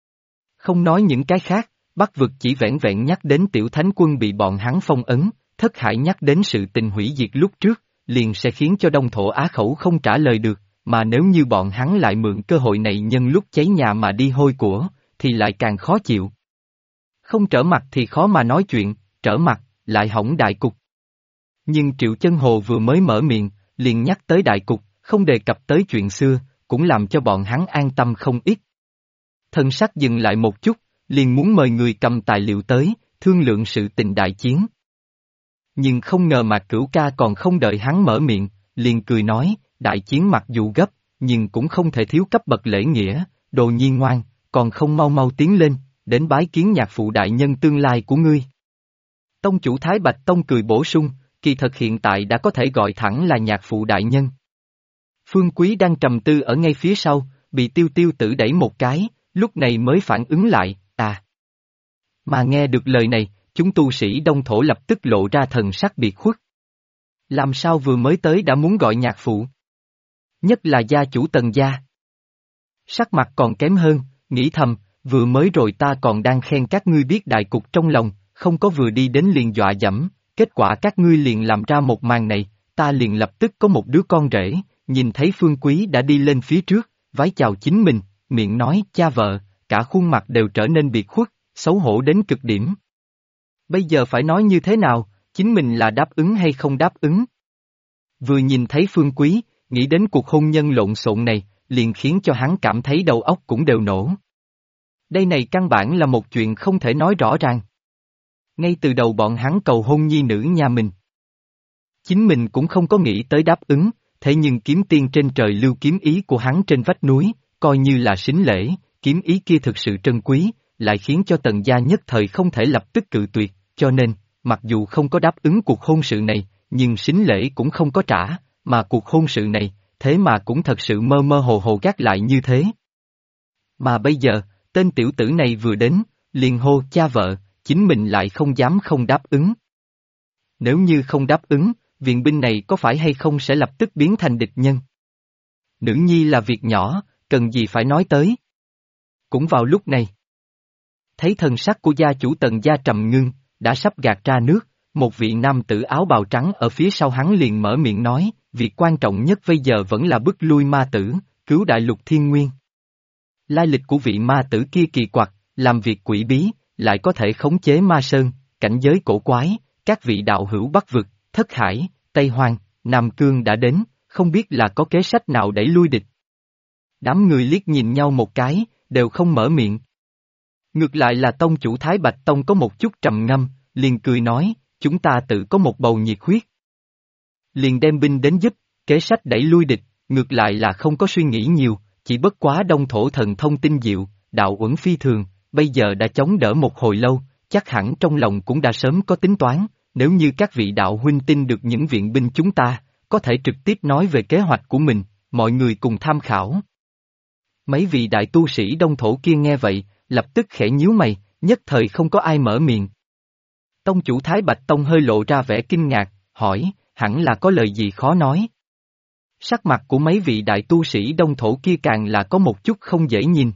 Không nói những cái khác, Bắc vực chỉ vẻn vẹn nhắc đến tiểu thánh quân bị bọn hắn phong ấn, Thất Hải nhắc đến sự tình hủy diệt lúc trước, liền sẽ khiến cho Đông Thổ á khẩu không trả lời được, mà nếu như bọn hắn lại mượn cơ hội này nhân lúc cháy nhà mà đi hôi của, thì lại càng khó chịu. Không trở mặt thì khó mà nói chuyện, trở mặt, lại hỏng đại cục. Nhưng Triệu Chân Hồ vừa mới mở miệng, liền nhắc tới đại cục, không đề cập tới chuyện xưa, cũng làm cho bọn hắn an tâm không ít. Thân sắc dừng lại một chút, liền muốn mời người cầm tài liệu tới, thương lượng sự tình đại chiến. Nhưng không ngờ Mạc Cửu Ca còn không đợi hắn mở miệng, liền cười nói, đại chiến mặc dù gấp, nhưng cũng không thể thiếu cấp bậc lễ nghĩa, đồ nhi ngoan, còn không mau mau tiến lên, đến bái kiến nhạc phụ đại nhân tương lai của ngươi. Tông chủ Thái Bạch Tông cười bổ sung, kỳ thật hiện tại đã có thể gọi thẳng là nhạc phụ đại nhân. Phương Quý đang trầm tư ở ngay phía sau, bị Tiêu Tiêu Tử đẩy một cái, lúc này mới phản ứng lại, à. Mà nghe được lời này, chúng tu sĩ Đông Thổ lập tức lộ ra thần sắc biệt khuất. Làm sao vừa mới tới đã muốn gọi nhạc phụ? Nhất là gia chủ Tần gia. Sắc mặt còn kém hơn, nghĩ thầm, vừa mới rồi ta còn đang khen các ngươi biết đại cục trong lòng, không có vừa đi đến liền dọa dẫm, kết quả các ngươi liền làm ra một màn này, ta liền lập tức có một đứa con rể, nhìn thấy Phương Quý đã đi lên phía trước, vái chào chính mình, miệng nói cha vợ, cả khuôn mặt đều trở nên biệt khuất, xấu hổ đến cực điểm. Bây giờ phải nói như thế nào, chính mình là đáp ứng hay không đáp ứng? Vừa nhìn thấy Phương Quý, nghĩ đến cuộc hôn nhân lộn xộn này, liền khiến cho hắn cảm thấy đầu óc cũng đều nổ. Đây này căn bản là một chuyện không thể nói rõ ràng. Ngay từ đầu bọn hắn cầu hôn nhi nữ nhà mình. Chính mình cũng không có nghĩ tới đáp ứng, thế nhưng kiếm tiên trên trời lưu kiếm ý của hắn trên vách núi, coi như là sính lễ, kiếm ý kia thực sự trân quý, lại khiến cho Tần gia nhất thời không thể lập tức cự tuyệt, cho nên, mặc dù không có đáp ứng cuộc hôn sự này, nhưng sính lễ cũng không có trả, mà cuộc hôn sự này, thế mà cũng thật sự mơ mơ hồ hồ gác lại như thế. Mà bây giờ, tên tiểu tử này vừa đến, liền hô cha vợ, chính mình lại không dám không đáp ứng. Nếu như không đáp ứng, viện binh này có phải hay không sẽ lập tức biến thành địch nhân? Nữ nhi là việc nhỏ, cần gì phải nói tới? Cũng vào lúc này. Thấy thần sắc của gia chủ Tần gia trầm ngưng, đã sắp gạt ra nước, một vị nam tử áo bào trắng ở phía sau hắn liền mở miệng nói, việc quan trọng nhất bây giờ vẫn là bức lui ma tử, cứu đại lục thiên nguyên. Lai lịch của vị ma tử kia kỳ quặc, làm việc quỷ bí, lại có thể khống chế ma sơn, cảnh giới cổ quái, các vị đạo hữu Bắc vực, Thất Hải, Tây Hoang, Nam Cương đã đến, không biết là có kế sách nào đẩy lui địch. Đám người liếc nhìn nhau một cái, đều không mở miệng. Ngược lại là tông chủ Thái Bạch Tông có một chút trầm ngâm, liền cười nói, chúng ta tự có một bầu nhiệt huyết. Liền đem binh đến giúp, kế sách đẩy lui địch, ngược lại là không có suy nghĩ nhiều, chỉ bất quá Đông Thổ thần thông tinh diệu, đạo uẩn phi thường, bây giờ đã chống đỡ một hồi lâu, chắc hẳn trong lòng cũng đã sớm có tính toán, nếu như các vị đạo huynh tin được những viện binh chúng ta, có thể trực tiếp nói về kế hoạch của mình, mọi người cùng tham khảo. Mấy vị đại tu sĩ đông thổ kia nghe vậy, lập tức khẽ nhíu mày, nhất thời không có ai mở miệng. Tông chủ Thái Bạch Tông hơi lộ ra vẻ kinh ngạc, hỏi, hẳn là có lời gì khó nói. Sắc mặt của mấy vị đại tu sĩ đông thổ kia càng là có một chút không dễ nhìn.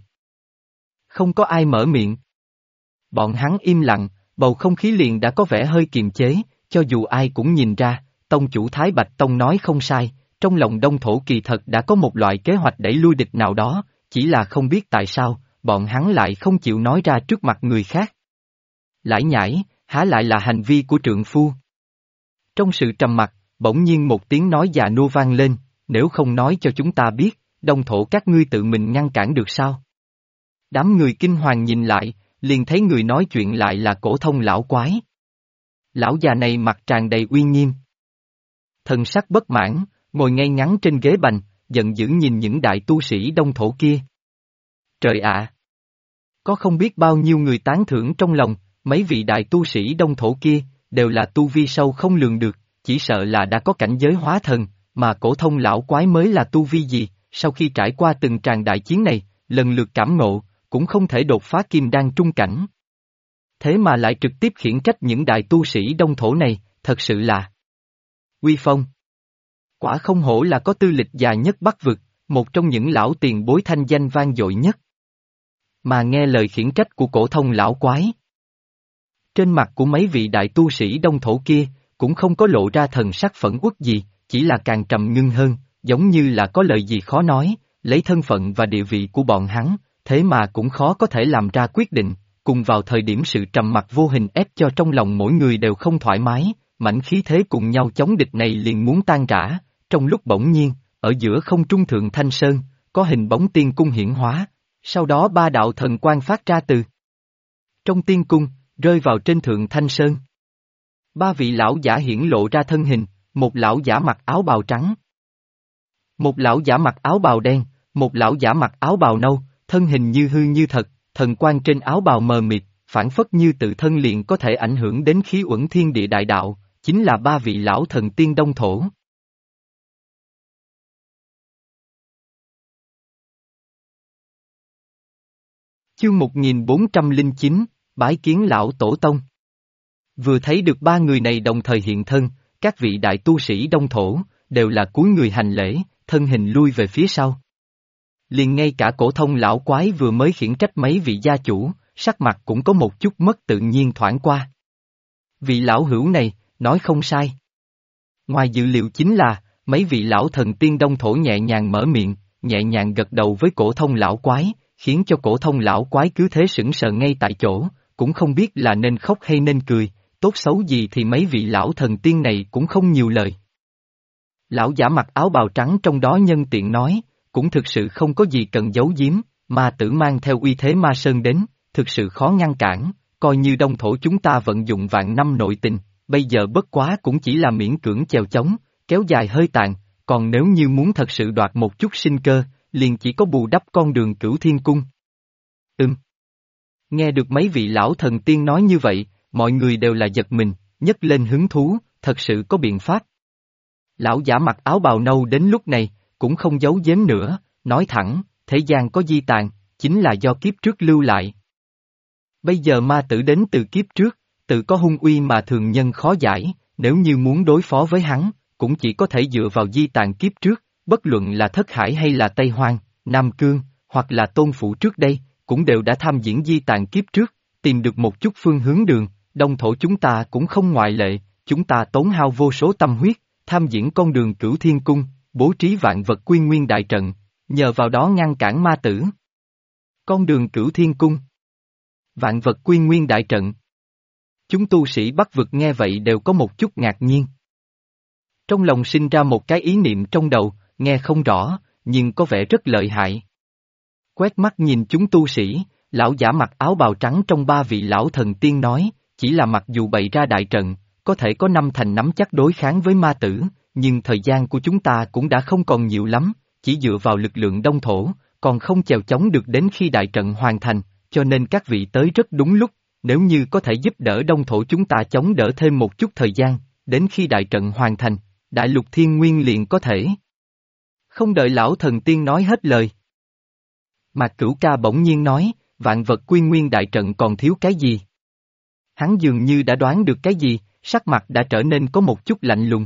Không có ai mở miệng. Bọn hắn im lặng, bầu không khí liền đã có vẻ hơi kiềm chế, cho dù ai cũng nhìn ra, tông chủ Thái Bạch Tông nói không sai, trong lòng đông thổ kỳ thật đã có một loại kế hoạch đẩy lui địch nào đó, chỉ là không biết tại sao, bọn hắn lại không chịu nói ra trước mặt người khác. Lải nhải, há lại là hành vi của trượng phu. Trong sự trầm mặc, bỗng nhiên một tiếng nói già nua vang lên, nếu không nói cho chúng ta biết, đông thổ các ngươi tự mình ngăn cản được sao? Đám người kinh hoàng nhìn lại, liền thấy người nói chuyện lại là Cổ Thông lão quái. Lão già này mặt tràn đầy uy nghiêm. Thần sắc bất mãn, ngồi ngay ngắn trên ghế bành, giận dữ nhìn những đại tu sĩ đông thổ kia. Trời ạ! Có không biết bao nhiêu người tán thưởng trong lòng, mấy vị đại tu sĩ đông thổ kia, đều là tu vi sâu không lường được, chỉ sợ là đã có cảnh giới hóa thần, mà Cổ Thông lão quái mới là tu vi gì, sau khi trải qua từng tràng đại chiến này, lần lượt cảm ngộ, cũng không thể đột phá kim đan trung cảnh. Thế mà lại trực tiếp khiển trách những đại tu sĩ đông thổ này, thật sự là uy phong. Quả không hổ là có tư lịch già nhất Bắc vực, một trong những lão tiền bối thanh danh vang dội nhất. Mà nghe lời khiển trách của Cổ Thông lão quái. Trên mặt của mấy vị đại tu sĩ đông thổ kia, cũng không có lộ ra thần sắc phẫn uất gì, chỉ là càng trầm ngưng hơn, giống như là có lời gì khó nói, lấy thân phận và địa vị của bọn hắn, thế mà cũng khó có thể làm ra quyết định, cùng vào thời điểm sự trầm mặc vô hình ép cho trong lòng mỗi người đều không thoải mái, mãnh khí thế cùng nhau chống địch này liền muốn tan rã, trong lúc bỗng nhiên, ở giữa không trung thượng Thanh Sơn, có hình bóng tiên cung hiển hóa, sau đó ba đạo thần quang phát ra từ trong tiên cung, rơi vào trên thượng Thanh Sơn. Ba vị lão giả hiển lộ ra thân hình, một lão giả mặc áo bào trắng, một lão giả mặc áo bào đen, một lão giả mặc áo bào nâu, thân hình như hư như thật, thần quang trên áo bào mờ mịt, phản phất như tự thân liền có thể ảnh hưởng đến khí uẩn thiên địa đại đạo, chính là ba vị lão thần tiên đông thổ. Chương 1409, Bái kiến lão tổ tông. Vừa thấy được ba người này đồng thời hiện thân, các vị đại tu sĩ đông thổ, đều là cúi người hành lễ, thân hình lui về phía sau. Liền ngay cả Cổ Thông lão quái vừa mới khiển trách mấy vị gia chủ, sắc mặt cũng có một chút mất tự nhiên thoảng qua. Vị lão hữu này, nói không sai. Ngoài dự liệu chính là, mấy vị lão thần tiên đông thổ nhẹ nhàng mở miệng, nhẹ nhàng gật đầu với Cổ Thông lão quái, khiến cho Cổ Thông lão quái cứ thế sững sờ ngay tại chỗ, cũng không biết là nên khóc hay nên cười, tốt xấu gì thì mấy vị lão thần tiên này cũng không nhiều lời. Lão giả mặc áo bào trắng trong đó nhân tiện nói, cũng thực sự không có gì cần giấu giếm, ma tử mang theo uy thế ma sơn đến, thực sự khó ngăn cản, coi như đông thổ chúng ta vận dụng vạn năm nội tình, bây giờ bất quá cũng chỉ là miễn cưỡng chèo chống, kéo dài hơi tàn, còn nếu như muốn thật sự đoạt một chút sinh cơ, liền chỉ có bù đắp con đường Cửu Thiên Cung. Nghe được mấy vị lão thần tiên nói như vậy, mọi người đều là giật mình, nhấc lên hứng thú, thật sự có biện pháp. Lão giả mặc áo bào nâu đến lúc này, cũng không giấu giếm nữa, nói thẳng, thế gian có di tàn, chính là do kiếp trước lưu lại. Bây giờ ma tử đến từ kiếp trước, tự có hung uy mà thường nhân khó giải, nếu như muốn đối phó với hắn, cũng chỉ có thể dựa vào di tàn kiếp trước, bất luận là Thất Hải hay là Tây Hoang, Nam Cương, hoặc là Tôn Phủ trước đây, cũng đều đã tham diễn di tàn kiếp trước, tìm được một chút phương hướng đường, đông thổ chúng ta cũng không ngoại lệ, chúng ta tốn hao vô số tâm huyết, tham diễn con đường Cửu Thiên Cung, bố trí vạn vật quy nguyên đại trận, nhờ vào đó ngăn cản ma tử. Con đường Cửu Thiên Cung, vạn vật quy nguyên đại trận. Chúng tu sĩ Bắc vực nghe vậy đều có một chút ngạc nhiên. Trong lòng sinh ra một cái ý niệm trong đầu, nghe không rõ, nhưng có vẻ rất lợi hại. Quét mắt nhìn chúng tu sĩ, lão giả mặc áo bào trắng trong ba vị lão thần tiên nói, chỉ là mặc dù bày ra đại trận, có thể có năm thành nắm chắc đối kháng với ma tử, nhưng thời gian của chúng ta cũng đã không còn nhiều lắm, chỉ dựa vào lực lượng đông thổ, còn không chèo chống được đến khi đại trận hoàn thành, cho nên các vị tới rất đúng lúc, nếu như có thể giúp đỡ Đông Thổ chúng ta chống đỡ thêm một chút thời gian, đến khi đại trận hoàn thành, Đại Lục Thiên Nguyên liền có thể. Không đợi lão thần tiên nói hết lời. Mạc Cửu Ca bỗng nhiên nói, vạn vật quy nguyên đại trận còn thiếu cái gì? Hắn dường như đã đoán được cái gì, sắc mặt đã trở nên có một chút lạnh lùng.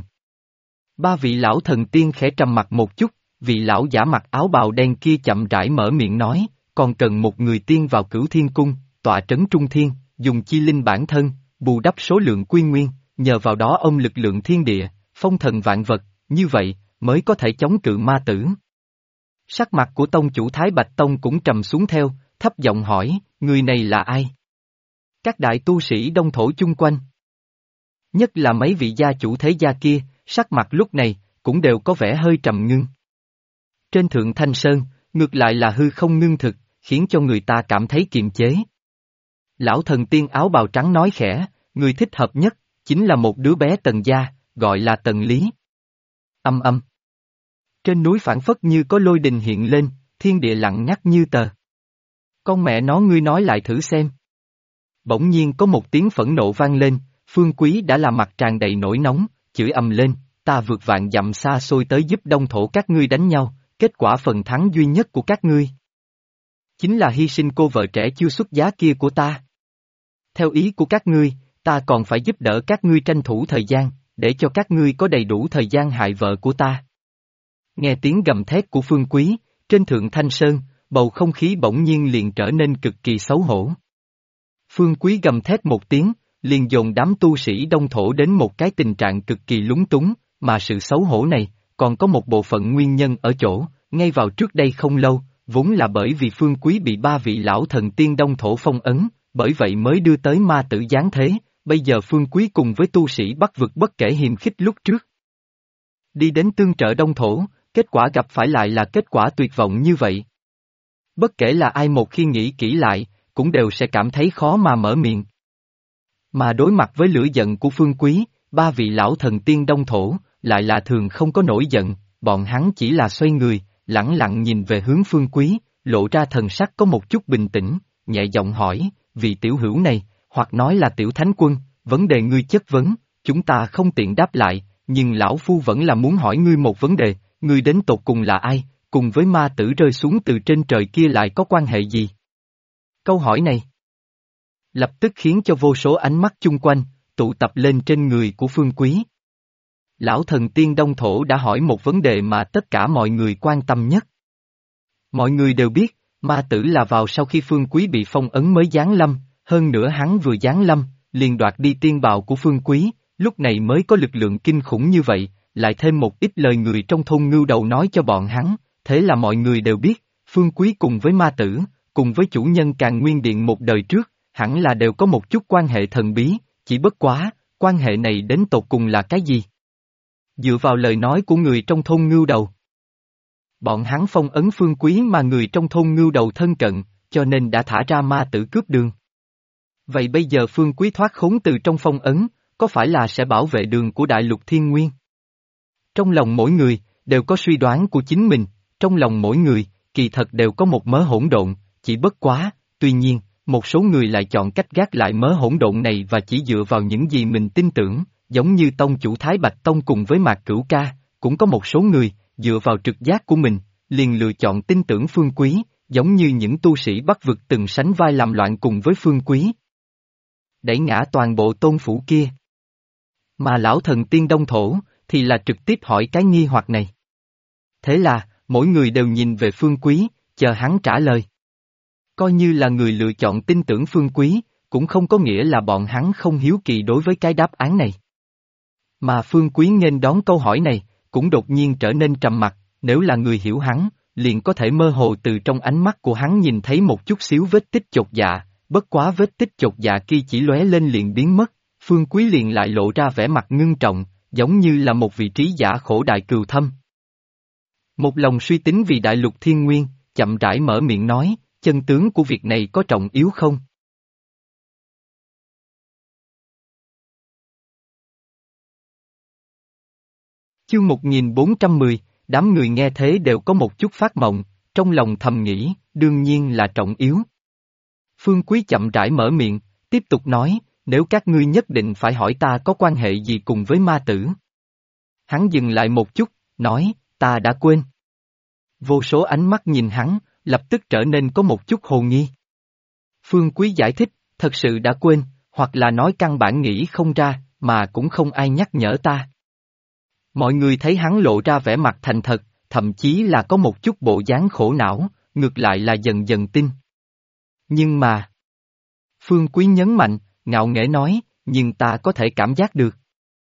Ba vị lão thần tiên khẽ trầm mặt một chút, vị lão giả mặc áo bào đen kia chậm rãi mở miệng nói, còn cần một người tiên vào Cửu Thiên Cung, tọa trấn Trung Thiên, dùng chi linh bản thân, bù đắp số lượng quy nguyên, nhờ vào đó ông lực lượng thiên địa, phong thần vạn vật, như vậy, mới có thể chống cự ma tử. Sắc mặt của tông chủ Thái Bạch Tông cũng trầm xuống theo, thấp giọng hỏi, người này là ai? Các đại tu sĩ Đông Thổ chung quanh. Nhất là mấy vị gia chủ thế gia kia, sắc mặt lúc này, cũng đều có vẻ hơi trầm ngưng. Trên Thượng Thanh Sơn, ngược lại là hư không ngưng thực, khiến cho người ta cảm thấy kiềm chế. Lão thần tiên áo bào trắng nói khẽ, người thích hợp nhất, chính là một đứa bé Tần gia, gọi là Tần Lý. Âm âm. Trên núi phảng phất như có lôi đình hiện lên, thiên địa lặng ngắt như tờ. Con mẹ nó ngươi nói lại thử xem. Bỗng nhiên có một tiếng phẫn nộ vang lên, Phương Quý đã là mặt tràn đầy nổi nóng, chửi ầm lên, ta vượt vạn dặm xa xôi tới giúp Đông Thổ các ngươi đánh nhau, kết quả phần thắng duy nhất của các ngươi chính là hy sinh cô vợ trẻ chưa xuất giá kia của ta. Theo ý của các ngươi, ta còn phải giúp đỡ các ngươi tranh thủ thời gian, để cho các ngươi có đầy đủ thời gian hại vợ của ta. Nghe tiếng gầm thét của Phương Quý, trên Thượng Thanh Sơn, bầu không khí bỗng nhiên liền trở nên cực kỳ xấu hổ. Phương Quý gầm thét một tiếng, liền dồn đám tu sĩ Đông Thổ đến một cái tình trạng cực kỳ lúng túng, mà sự xấu hổ này, còn có một bộ phận nguyên nhân ở chỗ, ngay vào trước đây không lâu, vốn là bởi vì Phương Quý bị ba vị lão thần tiên Đông Thổ phong ấn, bởi vậy mới đưa tới ma tử giáng thế, bây giờ Phương Quý cùng với tu sĩ Bắc vực bất kể hiềm khích lúc trước. Đi đến tương trợ Đông Thổ, kết quả gặp phải lại là kết quả tuyệt vọng như vậy. Bất kể là ai một khi nghĩ kỹ lại, cũng đều sẽ cảm thấy khó mà mở miệng. Mà đối mặt với lửa giận của Phương Quý, ba vị lão thần tiên Đông Thổ, lại là thường không có nổi giận, bọn hắn chỉ là xoay người, lẳng lặng nhìn về hướng Phương Quý, lộ ra thần sắc có một chút bình tĩnh, nhẹ giọng hỏi, vị tiểu hữu này, hoặc nói là tiểu thánh quân, vấn đề ngươi chất vấn, chúng ta không tiện đáp lại, nhưng lão phu vẫn là muốn hỏi ngươi một vấn đề, ngươi đến tột cùng là ai, cùng với ma tử rơi xuống từ trên trời kia lại có quan hệ gì? Câu hỏi này lập tức khiến cho vô số ánh mắt chung quanh, tụ tập lên trên người của Phương Quý. Lão thần tiên Đông Thổ đã hỏi một vấn đề mà tất cả mọi người quan tâm nhất. Mọi người đều biết, ma tử là vào sau khi Phương Quý bị phong ấn mới giáng lâm, hơn nữa hắn vừa giáng lâm, liền đoạt đi tiên bào của Phương Quý, lúc này mới có lực lượng kinh khủng như vậy, lại thêm một ít lời người trong thôn ngưu đầu nói cho bọn hắn, thế là mọi người đều biết, Phương Quý cùng với ma tử, cùng với chủ nhân Càn Nguyên Điện một đời trước, hẳn là đều có một chút quan hệ thần bí, chỉ bất quá, quan hệ này đến tột cùng là cái gì? Dựa vào lời nói của người trong thôn ngưu đầu. Bọn hắn phong ấn Phương Quý mà người trong thôn ngưu đầu thân cận, cho nên đã thả ra ma tử cướp đường. Vậy bây giờ Phương Quý thoát khốn từ trong phong ấn, có phải là sẽ bảo vệ đường của Đại Lục Thiên Nguyên? Trong lòng mỗi người, đều có suy đoán của chính mình, trong lòng mỗi người, kỳ thật đều có một mớ hỗn độn, chỉ bất quá, tuy nhiên, một số người lại chọn cách gác lại mớ hỗn độn này và chỉ dựa vào những gì mình tin tưởng, giống như tông chủ Thái Bạch Tông cùng với Mạc Cửu Ca, cũng có một số người, dựa vào trực giác của mình, liền lựa chọn tin tưởng Phương Quý, giống như những tu sĩ Bắc vực từng sánh vai làm loạn cùng với Phương Quý. Đẩy ngã toàn bộ tôn phủ kia. Mà lão thần tiên Đông Thổ, thì là trực tiếp hỏi cái nghi hoặc này. Thế là, mỗi người đều nhìn về Phương Quý, chờ hắn trả lời. Coi như là người lựa chọn tin tưởng Phương Quý, cũng không có nghĩa là bọn hắn không hiếu kỳ đối với cái đáp án này. Mà Phương Quý nghênh đón câu hỏi này, cũng đột nhiên trở nên trầm mặc, nếu là người hiểu hắn, liền có thể mơ hồ từ trong ánh mắt của hắn nhìn thấy một chút xíu vết tích chột dạ, bất quá vết tích chột dạ kia chỉ lóe lên liền biến mất, Phương Quý liền lại lộ ra vẻ mặt ngưng trọng, giống như là một vị trí giả khổ đại cừu thâm. Một lòng suy tính vì Đại Lục Thiên Nguyên, chậm rãi mở miệng nói, chân tướng của việc này có trọng yếu không? Chương 1410, đám người nghe thế đều có một chút phát mộng, trong lòng thầm nghĩ, đương nhiên là trọng yếu. Phương Quý chậm rãi mở miệng, tiếp tục nói, nếu các ngươi nhất định phải hỏi ta có quan hệ gì cùng với ma tử. Hắn dừng lại một chút, nói, ta đã quên. Vô số ánh mắt nhìn hắn, lập tức trở nên có một chút hồ nghi. Phương Quý giải thích, thật sự đã quên, hoặc là nói căn bản nghĩ không ra, mà cũng không ai nhắc nhở ta. Mọi người thấy hắn lộ ra vẻ mặt thành thật, thậm chí là có một chút bộ dáng khổ não, ngược lại là dần dần tin. Nhưng mà... Phương Quý nhấn mạnh, ngạo nghễ nói, nhưng ta có thể cảm giác được.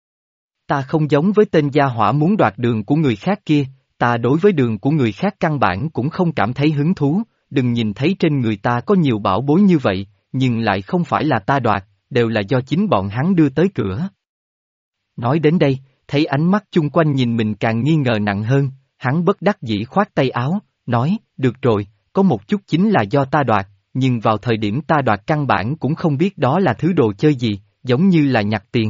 Ta không giống với tên gia hỏa muốn đoạt đường của người khác kia, ta đối với đường của người khác căn bản cũng không cảm thấy hứng thú, đừng nhìn thấy trên người ta có nhiều bảo bối như vậy, nhưng lại không phải là ta đoạt, đều là do chính bọn hắn đưa tới cửa. Nói đến đây, thấy ánh mắt chung quanh nhìn mình càng nghi ngờ nặng hơn, hắn bất đắc dĩ khoát tay áo, nói, được rồi, có một chút chính là do ta đoạt, nhưng vào thời điểm ta đoạt căn bản cũng không biết đó là thứ đồ chơi gì, giống như là nhặt tiền.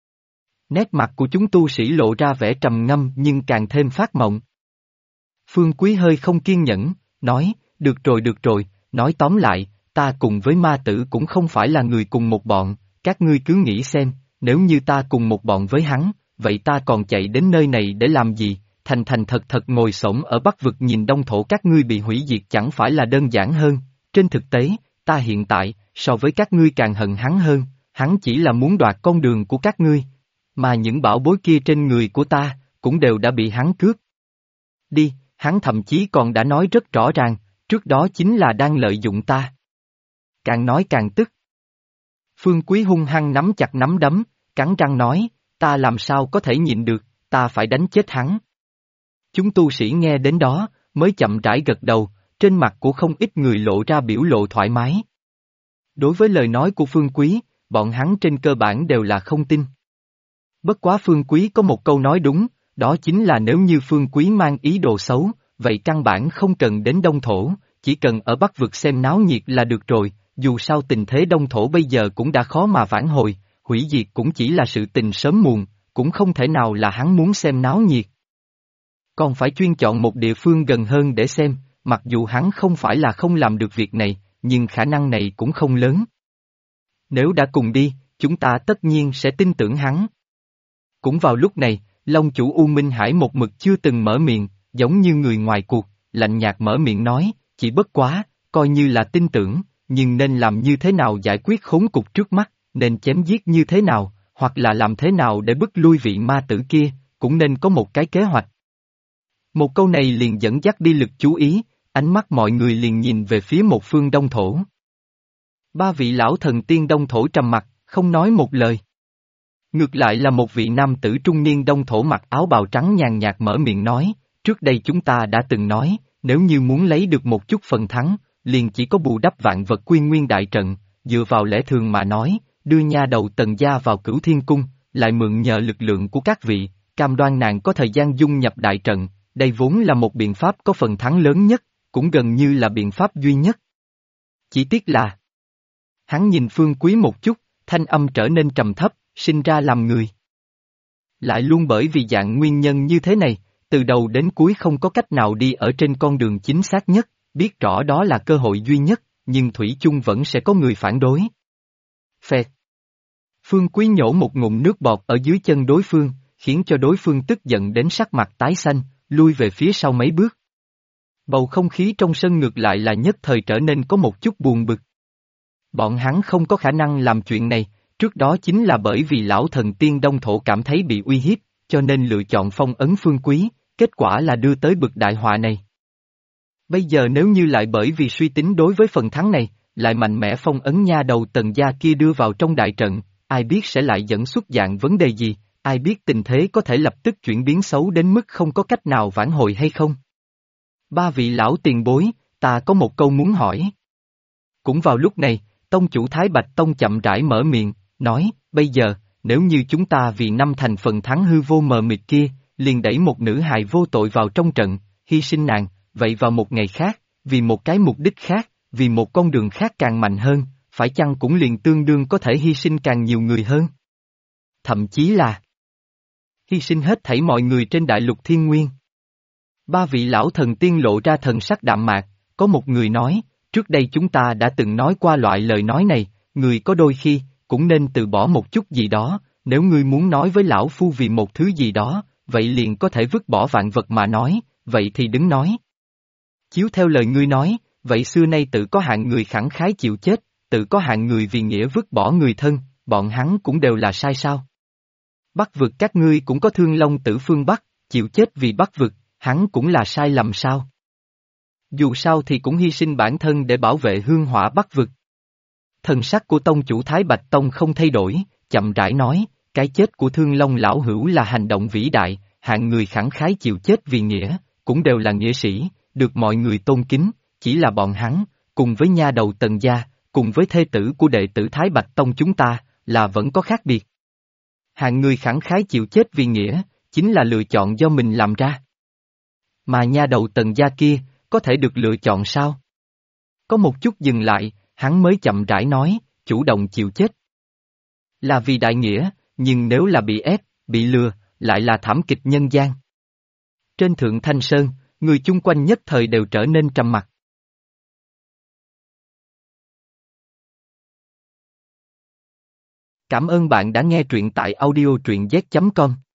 Nét mặt của chúng tu sĩ lộ ra vẻ trầm ngâm nhưng càng thêm phát mộng. Phương Quý hơi không kiên nhẫn, nói, được rồi, nói tóm lại, ta cùng với ma tử cũng không phải là người cùng một bọn, các ngươi cứ nghĩ xem, nếu như ta cùng một bọn với hắn, vậy ta còn chạy đến nơi này để làm gì, thành thật ngồi xổm ở Bắc Vực nhìn đông thổ các ngươi bị hủy diệt chẳng phải là đơn giản hơn, trên thực tế, ta hiện tại, so với các ngươi càng hận hắn hơn, hắn chỉ là muốn đoạt con đường của các ngươi, mà những bảo bối kia trên người của ta, cũng đều đã bị hắn cướp. Đi, hắn thậm chí còn đã nói rất rõ ràng, trước đó chính là đang lợi dụng ta. Càng nói càng tức. Phương Quý hung hăng nắm chặt nắm đấm, cắn răng nói, ta làm sao có thể nhịn được, ta phải đánh chết hắn. Chúng tu sĩ nghe đến đó, mới chậm rãi gật đầu, trên mặt của không ít người lộ ra biểu lộ thoải mái. Đối với lời nói của Phương Quý, bọn hắn trên cơ bản đều là không tin. Bất quá Phương Quý có một câu nói đúng, đó chính là nếu như Phương Quý mang ý đồ xấu, vậy căn bản không cần đến Đông Thổ, chỉ cần ở Bắc Vực xem náo nhiệt là được rồi, dù sao tình thế Đông Thổ bây giờ cũng đã khó mà vãn hồi, hủy diệt cũng chỉ là sự tình sớm muộn, cũng không thể nào là hắn muốn xem náo nhiệt. Còn phải chuyên chọn một địa phương gần hơn để xem, mặc dù hắn không phải là không làm được việc này, nhưng khả năng này cũng không lớn. Nếu đã cùng đi, chúng ta tất nhiên sẽ tin tưởng hắn. Cũng vào lúc này, Long chủ U Minh Hải một mực chưa từng mở miệng, giống như người ngoài cuộc, lạnh nhạt mở miệng nói, chỉ bất quá, coi như là tin tưởng, nhưng nên làm như thế nào giải quyết khốn cục trước mắt, nên chém giết như thế nào, hoặc là làm thế nào để bức lui vị ma tử kia, cũng nên có một cái kế hoạch. Một câu này liền dẫn dắt đi lực chú ý, ánh mắt mọi người liền nhìn về phía một phương Đông Thổ. Ba vị lão thần tiên Đông Thổ trầm mặc, không nói một lời. Ngược lại là một vị nam tử trung niên Đông Thổ mặc áo bào trắng nhàn nhạt mở miệng nói, trước đây chúng ta đã từng nói, nếu như muốn lấy được một chút phần thắng, liền chỉ có bù đắp vạn vật quy nguyên đại trận, dựa vào lẽ thường mà nói, đưa nha đầu Tần gia vào Cửu Thiên Cung, lại mượn nhờ lực lượng của các vị, cam đoan nàng có thời gian dung nhập đại trận, đây vốn là một biện pháp có phần thắng lớn nhất, cũng gần như là biện pháp duy nhất. Chỉ tiếc là, hắn nhìn Phương Quý một chút, thanh âm trở nên trầm thấp, sinh ra làm người. Lại luôn bởi vì dạng nguyên nhân như thế này, từ đầu đến cuối không có cách nào đi ở trên con đường chính xác nhất, biết rõ đó là cơ hội duy nhất, nhưng thủy chung vẫn sẽ có người phản đối. Phẹt. Phương Quý nhổ một ngụm nước bọt ở dưới chân đối phương, khiến cho đối phương tức giận đến sắc mặt tái xanh, lui về phía sau mấy bước. Bầu không khí trong sân ngược lại là nhất thời trở nên có một chút buồn bực. Bọn hắn không có khả năng làm chuyện này, trước đó chính là bởi vì lão thần tiên Đông Thổ cảm thấy bị uy hiếp, cho nên lựa chọn phong ấn Phương Quý, kết quả là đưa tới bực đại họa này. Bây giờ nếu như lại bởi vì suy tính đối với phần thắng này, lại mạnh mẽ phong ấn nha đầu Tần gia kia đưa vào trong đại trận, ai biết sẽ lại dẫn xuất dạng vấn đề gì, ai biết tình thế có thể lập tức chuyển biến xấu đến mức không có cách nào vãn hồi hay không. Ba vị lão tiền bối, ta có một câu muốn hỏi. Cũng vào lúc này, tông chủ Thái Bạch Tông chậm rãi mở miệng, nói, bây giờ, nếu như chúng ta vì năm thành phần thắng hư vô mờ mịt kia, liền đẩy một nữ hài vô tội vào trong trận, hy sinh nàng, vậy vào một ngày khác, vì một cái mục đích khác, vì một con đường khác càng mạnh hơn, phải chăng cũng liền tương đương có thể hy sinh càng nhiều người hơn? Thậm chí là hy sinh hết thảy mọi người trên đại lục thiên nguyên. Ba vị lão thần tiên lộ ra thần sắc đạm mạc, có một người nói, Trước đây chúng ta đã từng nói qua loại lời nói này, người có đôi khi, cũng nên từ bỏ một chút gì đó, nếu ngươi muốn nói với lão phu vì một thứ gì đó, vậy liền có thể vứt bỏ vạn vật mà nói, vậy thì đứng nói. Chiếu theo lời ngươi nói, vậy xưa nay tự có hạng người khẳng khái chịu chết, tự có hạng người vì nghĩa vứt bỏ người thân, bọn hắn cũng đều là sai sao? Bắc vực các ngươi cũng có Thương Long Tử phương Bắc, chịu chết vì Bắc vực, hắn cũng là sai lầm sao? Dù sao thì cũng hy sinh bản thân để bảo vệ hương hỏa Bắc vực. Thần sắc của tông chủ Thái Bạch Tông không thay đổi, chậm rãi nói, cái chết của Thương Long lão hữu là hành động vĩ đại, hạng người khẳng khái chịu chết vì nghĩa, cũng đều là nghĩa sĩ, được mọi người tôn kính, chỉ là bọn hắn, cùng với nha đầu Tần gia, cùng với thê tử của đệ tử Thái Bạch Tông chúng ta, là vẫn có khác biệt. Hạng người khẳng khái chịu chết vì nghĩa, chính là lựa chọn do mình làm ra. Mà nha đầu Tần gia kia, có thể được lựa chọn sao? Có một chút dừng lại, hắn mới chậm rãi nói, chủ động chịu chết. Là vì đại nghĩa, nhưng nếu là bị ép, bị lừa, lại là thảm kịch nhân gian. Trên Thượng Thanh Sơn, người chung quanh nhất thời đều trở nên trầm mặc. Cảm ơn bạn đã nghe truyện tại audio truyện z.com.